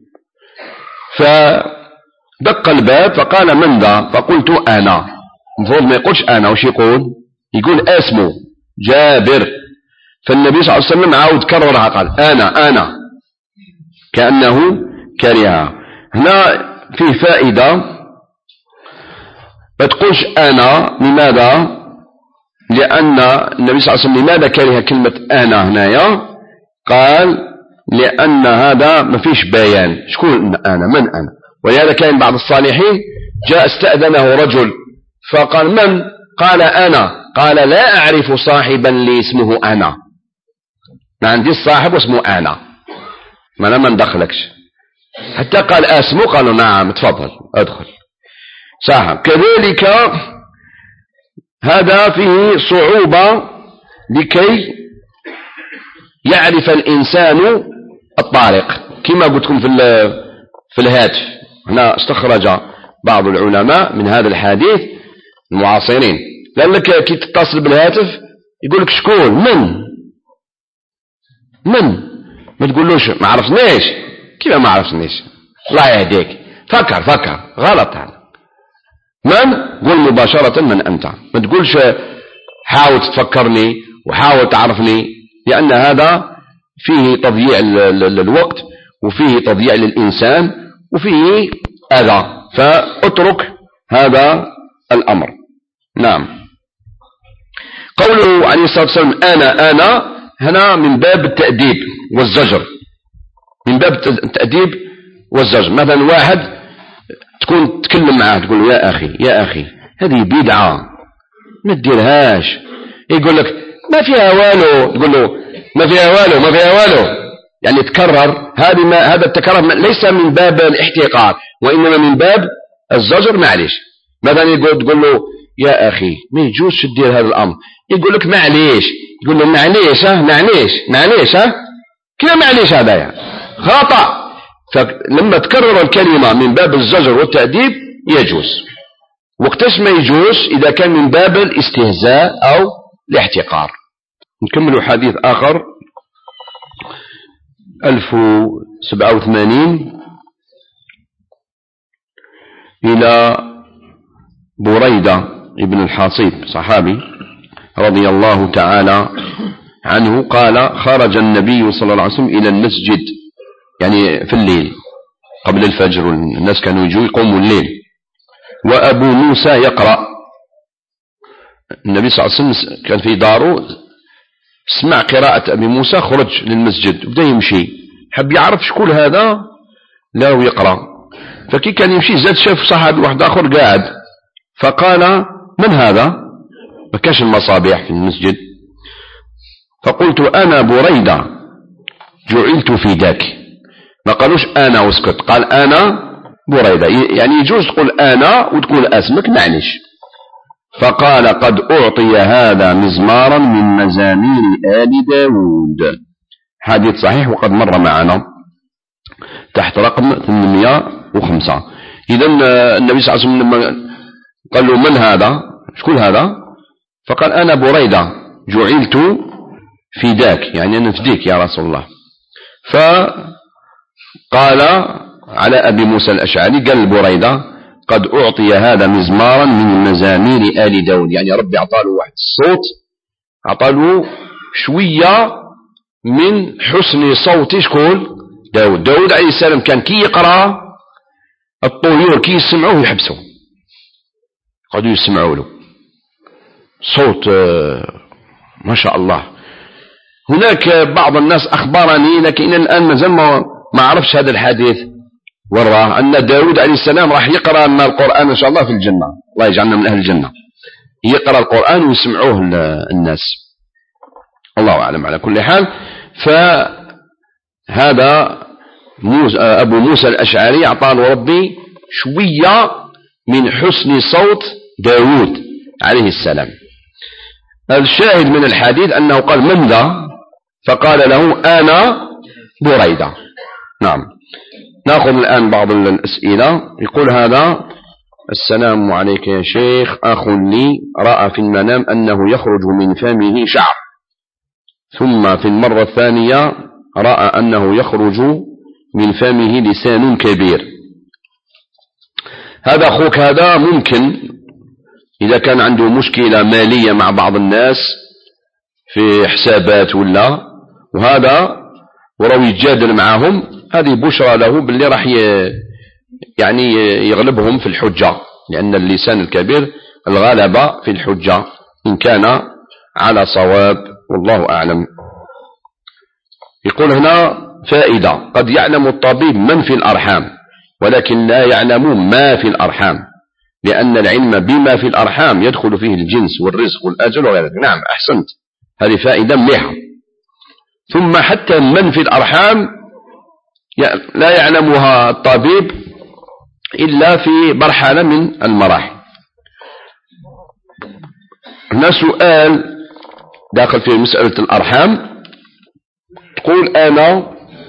فدق الباب فقال: من ذا؟ فقلت: أنا. المفروض ما يقولش أنا، وش يقول اسمه جابر. فالنبي صلى الله عليه وسلم عاود كررها قال: أنا كأنه كرهها. هنا فيه فائدة، ما تقولش أنا. لماذا؟ لأن النبي صلى الله عليه وسلم لماذا كره كلمة أنا هنايا؟ قال: لأن هذا ما فيش بيان شكون أنا، من أنا. ولهذا كان بعض الصالحين جاء استأذنه رجل فقال: من؟ قال: أنا. قال: لا أعرف صاحبا لي اسمه أنا، ما عندي الصاحب واسمه أنا، ما أنا ما ندخلكش. حتى قال: اسمه؟ قالوا: نعم تفضل ادخل. صح. كذلك هذا فيه صعوبة لكي يعرف الإنسان الطارق، كما قلت لكم في الهاتف. هنا استخرج بعض العلماء من هذا الحديث المعاصرين، لأنك كي تتصل بالهاتف يقول لك شكون، من ما تقولوش ما عرفنيش. كيف ما عرفنيش؟ الله يهديك، فكر غلط. هذا من؟ قول مباشرة من أنت، ما تقولش حاول تفكرني وحاول تعرفني، لأن هذا فيه تضييع الوقت وفيه تضييع للإنسان وفيه أذى، فاترك هذا الأمر. نعم. قوله عليه الصلاة والسلام أنا هنا من باب التأديب والزجر، من باب التأديب والزجر. مثلا واحد تكون تكلم معاه تقول له يا أخي هذه بدعة ما تديرهاش، يقول لك ما فيها والو، تقول له ما فيها والو، يعني تكرر. هذا التكرار ليس من باب الاحتقار وإنما من باب الزجر. معليش مثلا تقول له يا أخي ما يجوزش تدير هذا الأمر، يقول لك معليش، تقول له معليش كذا معليش، هذا يعني خطأ. فلما تكرر الكلمة من باب الزجر والتأديب يجوز. وقتاش ما يجوز؟ إذا كان من باب الاستهزاء أو الاحتقار. نكمل حديث آخر 1087 إلى بريدة ابن الحاصيب صحابي رضي الله تعالى عنه قال: خرج النبي صلى الله عليه وسلم إلى المسجد، يعني في الليل قبل الفجر، الناس كانوا يجوا يقوموا الليل، وأبو موسى يقرأ. النبي صلى الله عليه وسلم كان في داره، سمع قراءة أبي موسى، خرج للمسجد وبدأ يمشي، حب يعرف شكون هذا لا يقرأ. فكي كان يمشي زاد شاف صحابي واحد آخر قاعد، فقال: من هذا؟ ما كانش المصابيح في المسجد. فقلت: أنا بريدة جعلت فداك. ما قالوش أنا واسكت، قال أنا بريدة، يعني يجوز تقول أنا وتقول اسمك معلش. فقال: قد أعطي هذا مزمارا من مزامير آل داود. حديث صحيح وقد مر معنا تحت رقم 805. إذن النبي صلى الله عليه وسلم لما قال له: من هذا؟ شكون هذا؟ فقال: أنا بريدة جعلت فداك، يعني أنا فديك يا رسول الله. فقال على أبي موسى الأشعري، قال بريدة: قد أعطي هذا مزمارا من مزامير آل داود، يعني ربي أعطاله واحد الصوت، أعطاله شوية من حسن صوت شكون؟ داود عليه السلام كان كي يقرأ الطيور كي يسمعوه يحبسوا، قدوا يسمعوا له صوت ما شاء الله. هناك بعض الناس أخبرني، لكن الآن مازال ما عرفش هذا الحديث وراه، أن داود عليه السلام راح يقرأ من القرآن إن شاء الله في الجنة، الله يجعلنا من أهل الجنة، يقرأ القرآن ويسمعوه الناس، الله أعلم. على كل حال، فهذا أبو موسى الأشعري أعطاه ربي شوية من حسن صوت داود عليه السلام. الشاهد من الحديث أنه قال: من ذا؟ فقال له: أنا بريدة. نعم. نأخذ الآن بعض الأسئلة. يقول هذا: السلام عليك يا شيخ، أخ لي رأى في المنام أنه يخرج من فمه شعر، ثم في المرة الثانية رأى أنه يخرج من فمه لسان كبير. هذا أخوك هذا ممكن إذا كان عنده مشكلة مالية مع بعض الناس في حسابات وهذا وراه يتجادل معهم، هذه بشرى له باللي راح يعني يغلبهم في الحجة، لأن اللسان الكبير الغلبة في الحجة إن كان على صواب، والله أعلم. يقول هنا فائدة: قد يعلم الطبيب من في الأرحام ولكن لا يعلم ما في الأرحام، لأن العلم بما في الأرحام يدخل فيه الجنس والرزق والأجل وغير ذلك. نعم، أحسنت، هذه فائدة مليحة. ثم حتى من في الأرحام لا يعلمها الطبيب إلا في مرحلة من المراحل. هنا سؤال داخل في مسألة الأرحام. تقول: أنا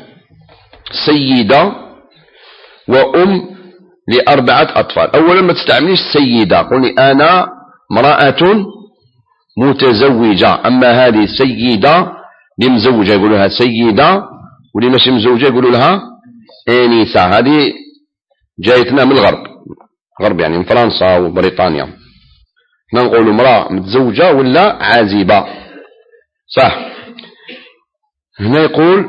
سيدة وأم ل4 أطفال. أولا ما تستعمليش سيدة، قولي أنا امرأة متزوجة. أما هذه سيدة لمزوجة يقولوا لها سيدة، واللي ماشي مزوجة يقولوا لها آنسة. هذه جايتنا من الغرب، يعني من فرنسا وبريطانيا. احنا نقولوا امرأة متزوجة ولا عازبة، صح. هنا يقول: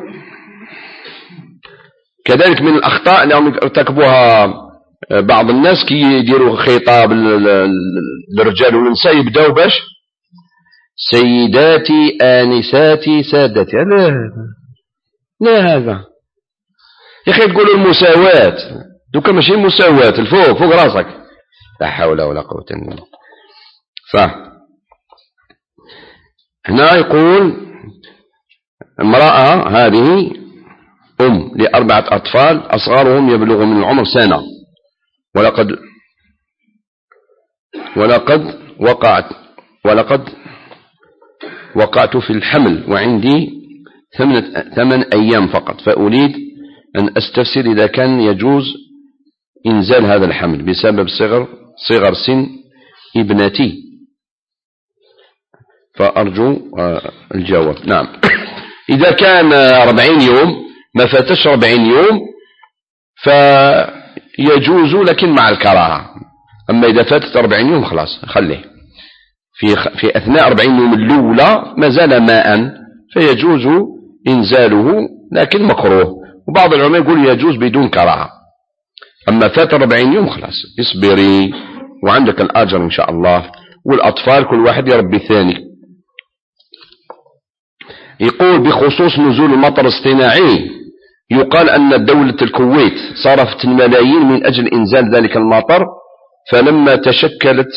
كذلك من الأخطاء اللي ارتكبوها بعض الناس كي يديروا خطاب للرجال والنساء، يبداو باش سيداتي آنساتي سادتي. لا هذا يا أخي تقولوا المساواة، دوكا ماشي المساواة، الفوق فوق راسك. لا حول ولا قوة إلا بالله. صح. هنا يقول امرأة هذه أم ل4 أطفال أصغرهم يبلغ من العمر سنة، ولقد وقعت في الحمل وعندي 8 أيام فقط، فأريد أن أستفسر إذا كان يجوز إنزال هذا الحمل بسبب صغر سن ابنتي، فأرجو الجواب. نعم. إذا كان 40 يوم ما فاتش 40 يوم فيجوز، لكن مع الكراهة. أما إذا فاتت 40 يوم خلاص خليه في أثناء 40 يوم الأولى ما زال ماء فيجوز إنزاله، لكن مكروه. وبعض العلماء يقول يجوز بدون كراهة. أما فات 40 يوم خلاص اصبري وعندك الأجر إن شاء الله، والأطفال كل واحد يربي الثاني. يقول بخصوص نزول المطر الاصطناعي، يقال أن دولة الكويت صرفت الملايين من أجل إنزال ذلك المطر، فلما تشكلت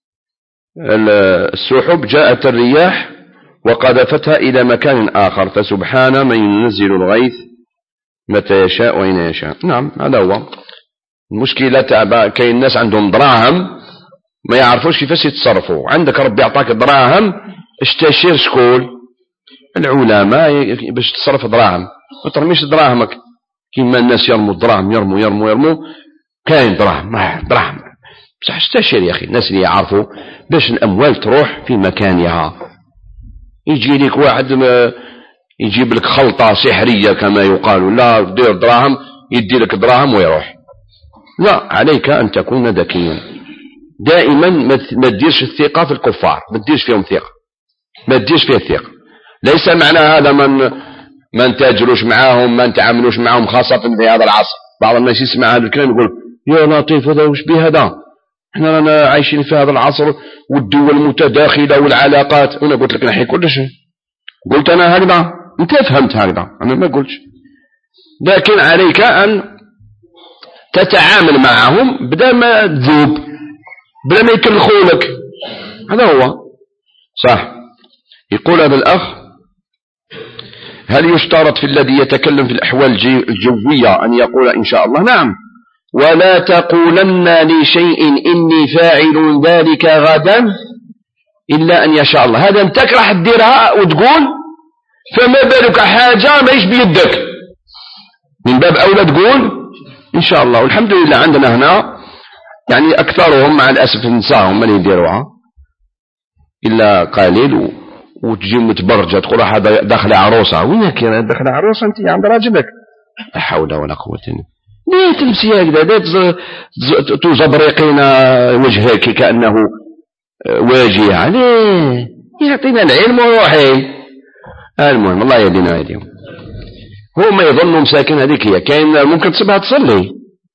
السحب جاءت الرياح وقذفتها إلى مكان آخر، فسبحان من ينزل الغيث متى يشاء وإن يشاء. نعم هذا هو المشكلة. كاين الناس عندهم دراهم ما يعرفوش كيفاش يتصرفوا. عندك ربي يعطاك دراهم، استشير شكون؟ العلماء باش تصرف دراهم، ما ترميش دراهمك كيما الناس يرموا الدراهم، يرموا كاين دراهم بصح استشير يا أخي الناس اللي يعرفوا باش الأموال تروح في مكانها. يجي لك واحد يجيب لك خلطة سحرية كما يقال، لا دير دراهم يدي لك دراهم ويروح. لا، عليك أن تكون ذكيا دائما. ما تديرش الثقة في الكفار، ما تديرش فيهم ثقة، ما تديرش فيه الثقة. ليس معنى هذا ما نتاجروش معاهم، ما نتعاملوش معاهم، خاصة في هذا العصر. بعض الناس يسمع هذا الكلام يقول يا لطيف هذا وش به هذا، احنا رانا عايشين في هذا العصر والدول متداخلة والعلاقات. وانا قلت لك نحي كل شيء، قلت انا هكذا، انت فهمت هكذا، انا ما قلتش. لكن عليك ان تتعامل معهم بدل ما تذوب، بدل ما يكلخولك. هذا هو صح. يقول هذا الأخ هل يشترط في الذي يتكلم في الأحوال الجوية أن يقول إن شاء الله؟ نعم. ولا تقولن لشيء إني فاعل ذلك غدا إلا أن يشاء الله. هذا انت راح تديرها وتقول، فما بالك حاجة ما يش بيدك، من باب أولى تقول إن شاء الله. والحمد لله عندنا هنا يعني أكثرهم مع الأسف نساهم من يديروها إلا قليل، وتجي متبرجة تقول هذا دخل عروسة. وينك يا دخل عروسة أنت عند راجلك؟ لا حول ولا قوة إلا بالله. ليه تمشي هكذا تزبرقين وجهك كأنه واجهة؟ ليه؟ يعطينا العلم وروحي. المهم الله يهدينا ويهديهم. هم يظنوا مساكن هذيك هي كاين ممكن تصبح تصلي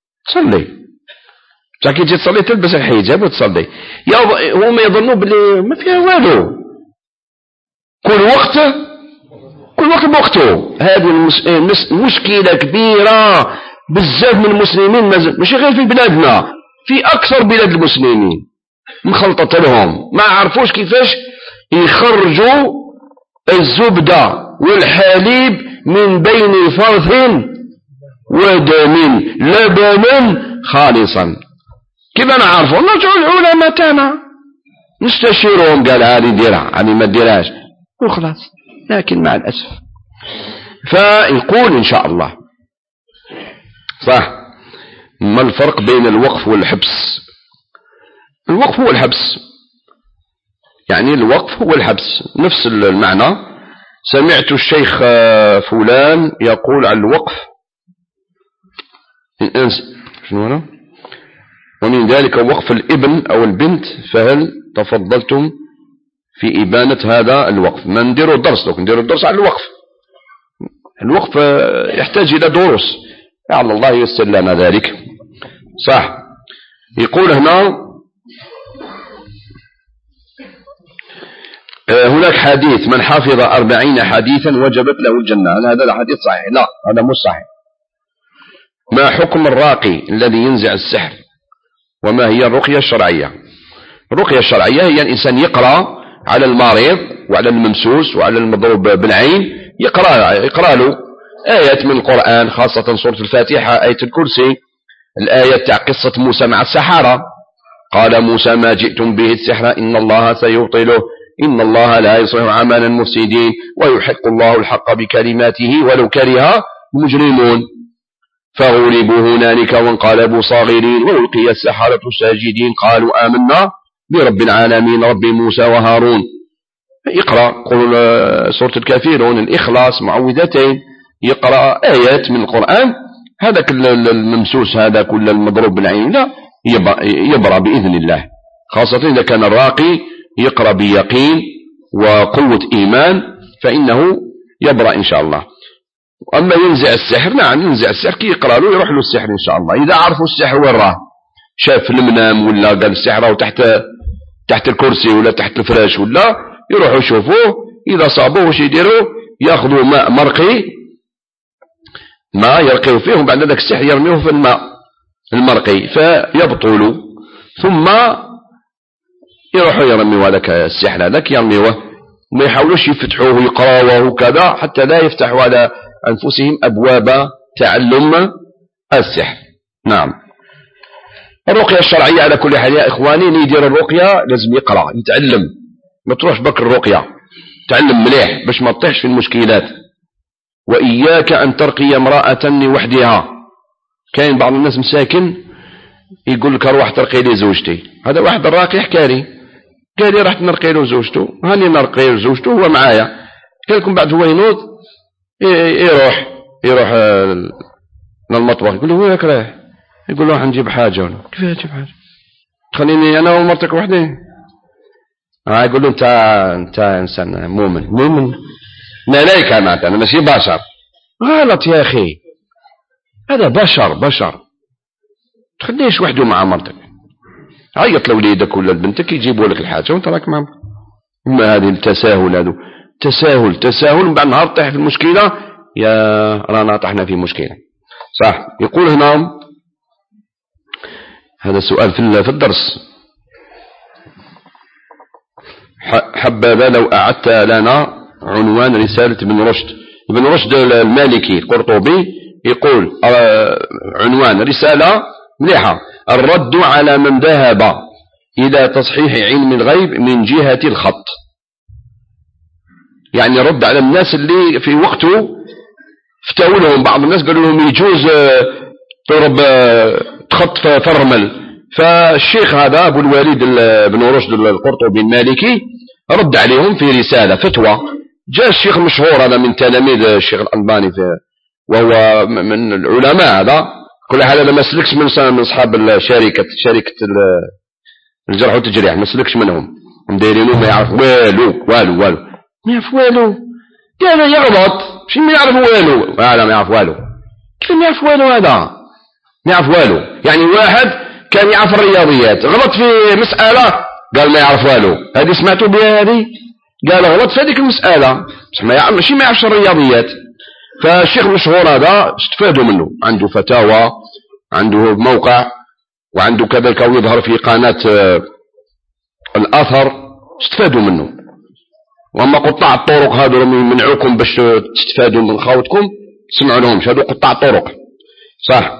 كي تجي تصلي تلبس الحجاب وتصلي. هم يظنوا بلي ما فيها والو، كل وقت بوقته. هذه مشكلة كبيرة بزاف من المسلمين، ماشي غير في بلادنا، في أكثر بلاد المسلمين مخلطة لهم، ما عرفوش كيفاش يخرجوا الزبدة والحليب من بين فرث ودم لبنا خالصا. كيف نعرفوا؟ نرجعوا العلماء تاعنا نستشيرهم، قال هذه ديرها هذه ما ديرهاش وخلاص. لكن مع الأسف فيقول إن شاء الله. صح. ما الفرق بين الوقف والحبس؟ الوقف هو الحبس، يعني الوقف هو الحبس نفس المعنى. سمعت الشيخ فلان يقول على الوقف شنو هنا؟ ومن ذلك وقف الابن أو البنت، فهل تفضلتم في إبانة هذا الوقف؟ ما نديروا درس، لو نديروا درس على الوقف. الوقف يحتاج إلى دروس، لعل الله ييسر لنا ذلك. صح. يقول هنا هناك حديث من حفظ 40 حديثا وجبت له الجنة، هل هذا الحديث صحيح؟ لا، هذا مش صحيح. ما حكم الراقي الذي ينزع السحر؟ وما هي الرقية الشرعية؟ الرقية الشرعية هي الإنسان يقرأ على المريض وعلى الممسوس وعلى المضروب بالعين، يقرأ له آيات من القرآن، خاصة سورة الفاتحة، آية الكرسي، الآية تاع قصة موسى مع السحرة. قال موسى ما جئتم به السحر إن الله سيبطله إن الله لا يصلح عمل المفسدين ويحق الله الحق بكلماته ولو كره المجرمون. فغلبوا هنالك وانقلبوا صاغرين وألقي السحرة ساجدين قالوا آمنا برب العالمين رب موسى وهارون. يقرأ قل سورة الكافرون، الإخلاص، معوذتين، يقرأ آيات من القرآن. هذاك الممسوس هذا كل المضروب بالعين لا يبرأ بإذن الله، خاصة إذا كان الراقي يقرأ بيقين وقوة إيمان فإنه يبرأ إن شاء الله. أما ينزع السحر، نعم ينزع السحر، كي يقرأ له يروح له السحر إن شاء الله. إذا عرفوا السحر وين راه، شاف في المنام ولا قال السحر تحت الكرسي ولا تحت الفراش ولا، يروحوا يشوفوه. إذا صابوه وش يديروا؟ ياخذوا ماء مرقي، ما يرقيه فيه، وبعد ذلك السحر يرميه في الماء المرقي فيبطل، ثم يروحوا يرميوا هذاك السحر هذاك يرميوه، وما يحاولوش يفتحوه ويقراوه وكذا حتى لا يفتحوا على أنفسهم أبواب تعلم السحر. نعم. الرقية الشرعية على كل حال يا إخواني، اللي يدير الرقية لازم يقرأ يتعلم، ما تروحش بك الرقية، تعلم مليح باش ما تطيحش في المشكلات. وإياك أن ترقي امرأة لوحدها. كاين بعض الناس مساكن يقول لك اروح ترقي لي زوجتي، هذا واحد الراقي حكالي قال لي رحت نرقي له زوجته، هاني نرقي له زوجته هو معايا، قال لكم بعد هو ينوض يروح للمطبخ، يقول له وينك رايح؟ يقول له راح نجيب حاجة. كيف تجيب حاجة؟ خليني أنا ومرتك وحدي. يقول له أنت إنسان مؤمن ملائكة معناتها، أنا ماشي بشر. غلط يا أخي، هذا بشر تخليش وحده مع مرتك، عيط لوليدك ولا لبنتك يجيبوا لك الحاجة وانت راك معهم. ما هذه التساهل، هذا تساهل من بعد نهار طيح في المشكلة، يا رانا طحنا في مشكلة. صح. يقول هنا هذا سؤال في الدرس، حبذا لو أعدت لنا عنوان رسالة ابن رشد المالكي القرطبي. يقول عنوان رسالة مليحة: الرد على من ذهب إلى تصحيح علم الغيب من جهة الخط. يعني رد على الناس اللي في وقته فتاوا لهم، بعض الناس قالوا لهم يجوز تضرب تخط في الرمل. فالشيخ هذا أبو الوليد بن رشد القرطبي المالكي رد عليهم في رسالة فتوى. جاء الشيخ المشهور هذا من تلاميذ الشيخ الألباني وهو من العلماء، هذا كل حال ما سلكش من أصحاب شركة الجرح والتجريح، ما سلكش منهم، مديرينه ما يعرف والو ما يعرف والو، قال يغلط شي ما يعرف والو، لا ما يعرف والو. كيف ما يعرف والو؟ هذا ما يعرف والو. يعني واحد كان يعرف الرياضيات غلط في مسألة قال ما يعرف والو، هذه سمعتوا بها؟ هذه قال غلط في هذيك المسألة بس ما يعرفش الرياضيات. فالشيخ المشهور هذا استفادوا منه، عنده فتاوى، عنده موقع، وعنده كذلك يظهر في قناة الأثر، استفادوا منه. وأما قطاع الطرق هذول منعوكم باش تستفادوا من خاوتكم، سمعوا لهم، هذو قطاع الطرق. صح.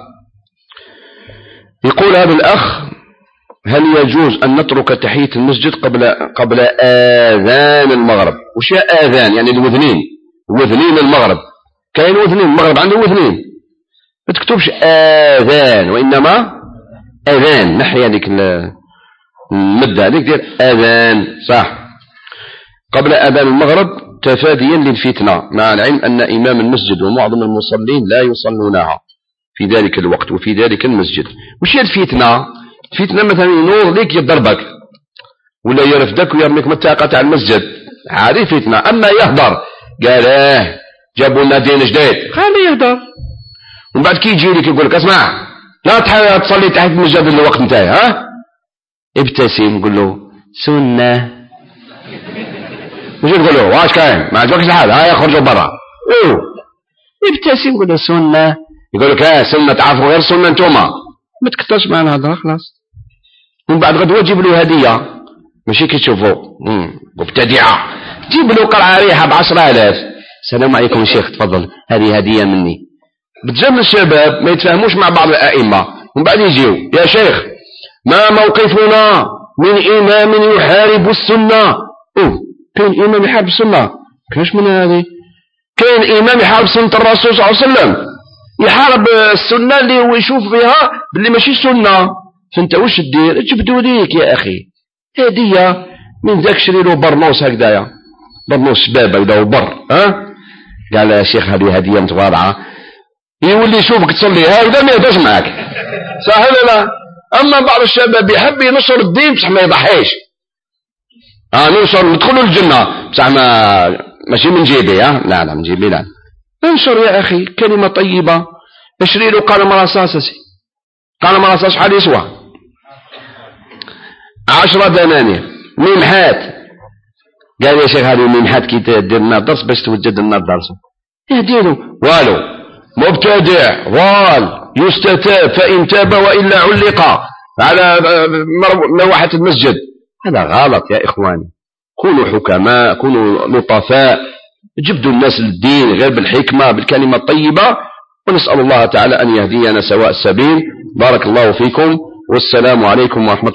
يقول هذا الأخ: هل يجوز أن نترك تحية المسجد قبل آذان المغرب؟ وش آذان؟ يعني الوذنين المغرب. كاين وذنين المغرب، عنده وذنين، ما تكتبش آذان وإنما أذان، نحي هذيك المدة هذيك ديال آذان. صح. قبل آذان المغرب تفاديا للفتنة، مع العلم أن إمام المسجد ومعظم المصلين لا يصلونها في ذلك الوقت وفي ذلك المسجد. وش هي الفتنة؟ الفتنة مثلا ينور ليك يضربك ولا يرفدك ويرميك من الطاقة تاع المسجد، هذه فتنة. أما يهدر قال جابوا لنا دين جديد، خليه يهدر، ومن بعد كي يجي لك يقول لك اسمع لا تصلي تحت المسجد الوقت نتاعي، ها ابتسم قول له سنة. مش تقول له واش كاين ما عجبكش الحال، ها يخرجوا برا، ابتسم قول له سنة، يقول لك سنة تعرفوا غير سنة انتوما، ما تكترش معنا هذا خلاص. ومن بعد غدوة تجيب له هدية، ماشي كي تشوفوا مبتدعة، جيب له قرعة ريحة ب10,000. السلام عليكم شيخ تفضل هذه هدية مني. بتجمل الشباب ما يتفاهموش مع بعض الأئمة، ومن بعد يجيو يا شيخ ما موقفنا من إمام يحارب السنة. كاين إمام يحارب السنة؟ كاش من هذه؟ كاين إمام يحارب سنة الرسول صلى الله عليه وسلم، يحارب السنة اللي هو يشوف فيها باللي ماشي سنة. فانت واش دير؟ تجبدو ليك يا أخي هدية من ذاك، شري له برنوس هكذايا، برنوس شباب هكذا وبر. قال يا شيخ هذه هدية متواضعة. يولي يشوفك تصلي هكذا ما يهداش معاك، صح ولا لا؟ أما بعض الشباب يحب ينشر الدين بصح ما يضحيش. ننشر ندخلوا الجنة بصح ماشي من جيبي. لا من جيبي لا. انشر يا أخي كلمة طيبة. اشري له قلم رصاص، قلم رصاص شحال يسوى؟ 10 دنانير ممحات. قال يا شيخ هذه ممحات كي دير النظر باش توجد النظر يهديله والو، مبتدع ضال يستتاب فإن تاب وإلا علق على مروحة المسجد. هذا غلط يا إخواني. كونوا حكماء، كونوا لطفاء، جبدوا الناس للدين غير بالحكمة بالكلمة الطيبة. ونسأل الله تعالى أن يهدينا سواء السبيل. بارك الله فيكم والسلام عليكم ورحمة الله.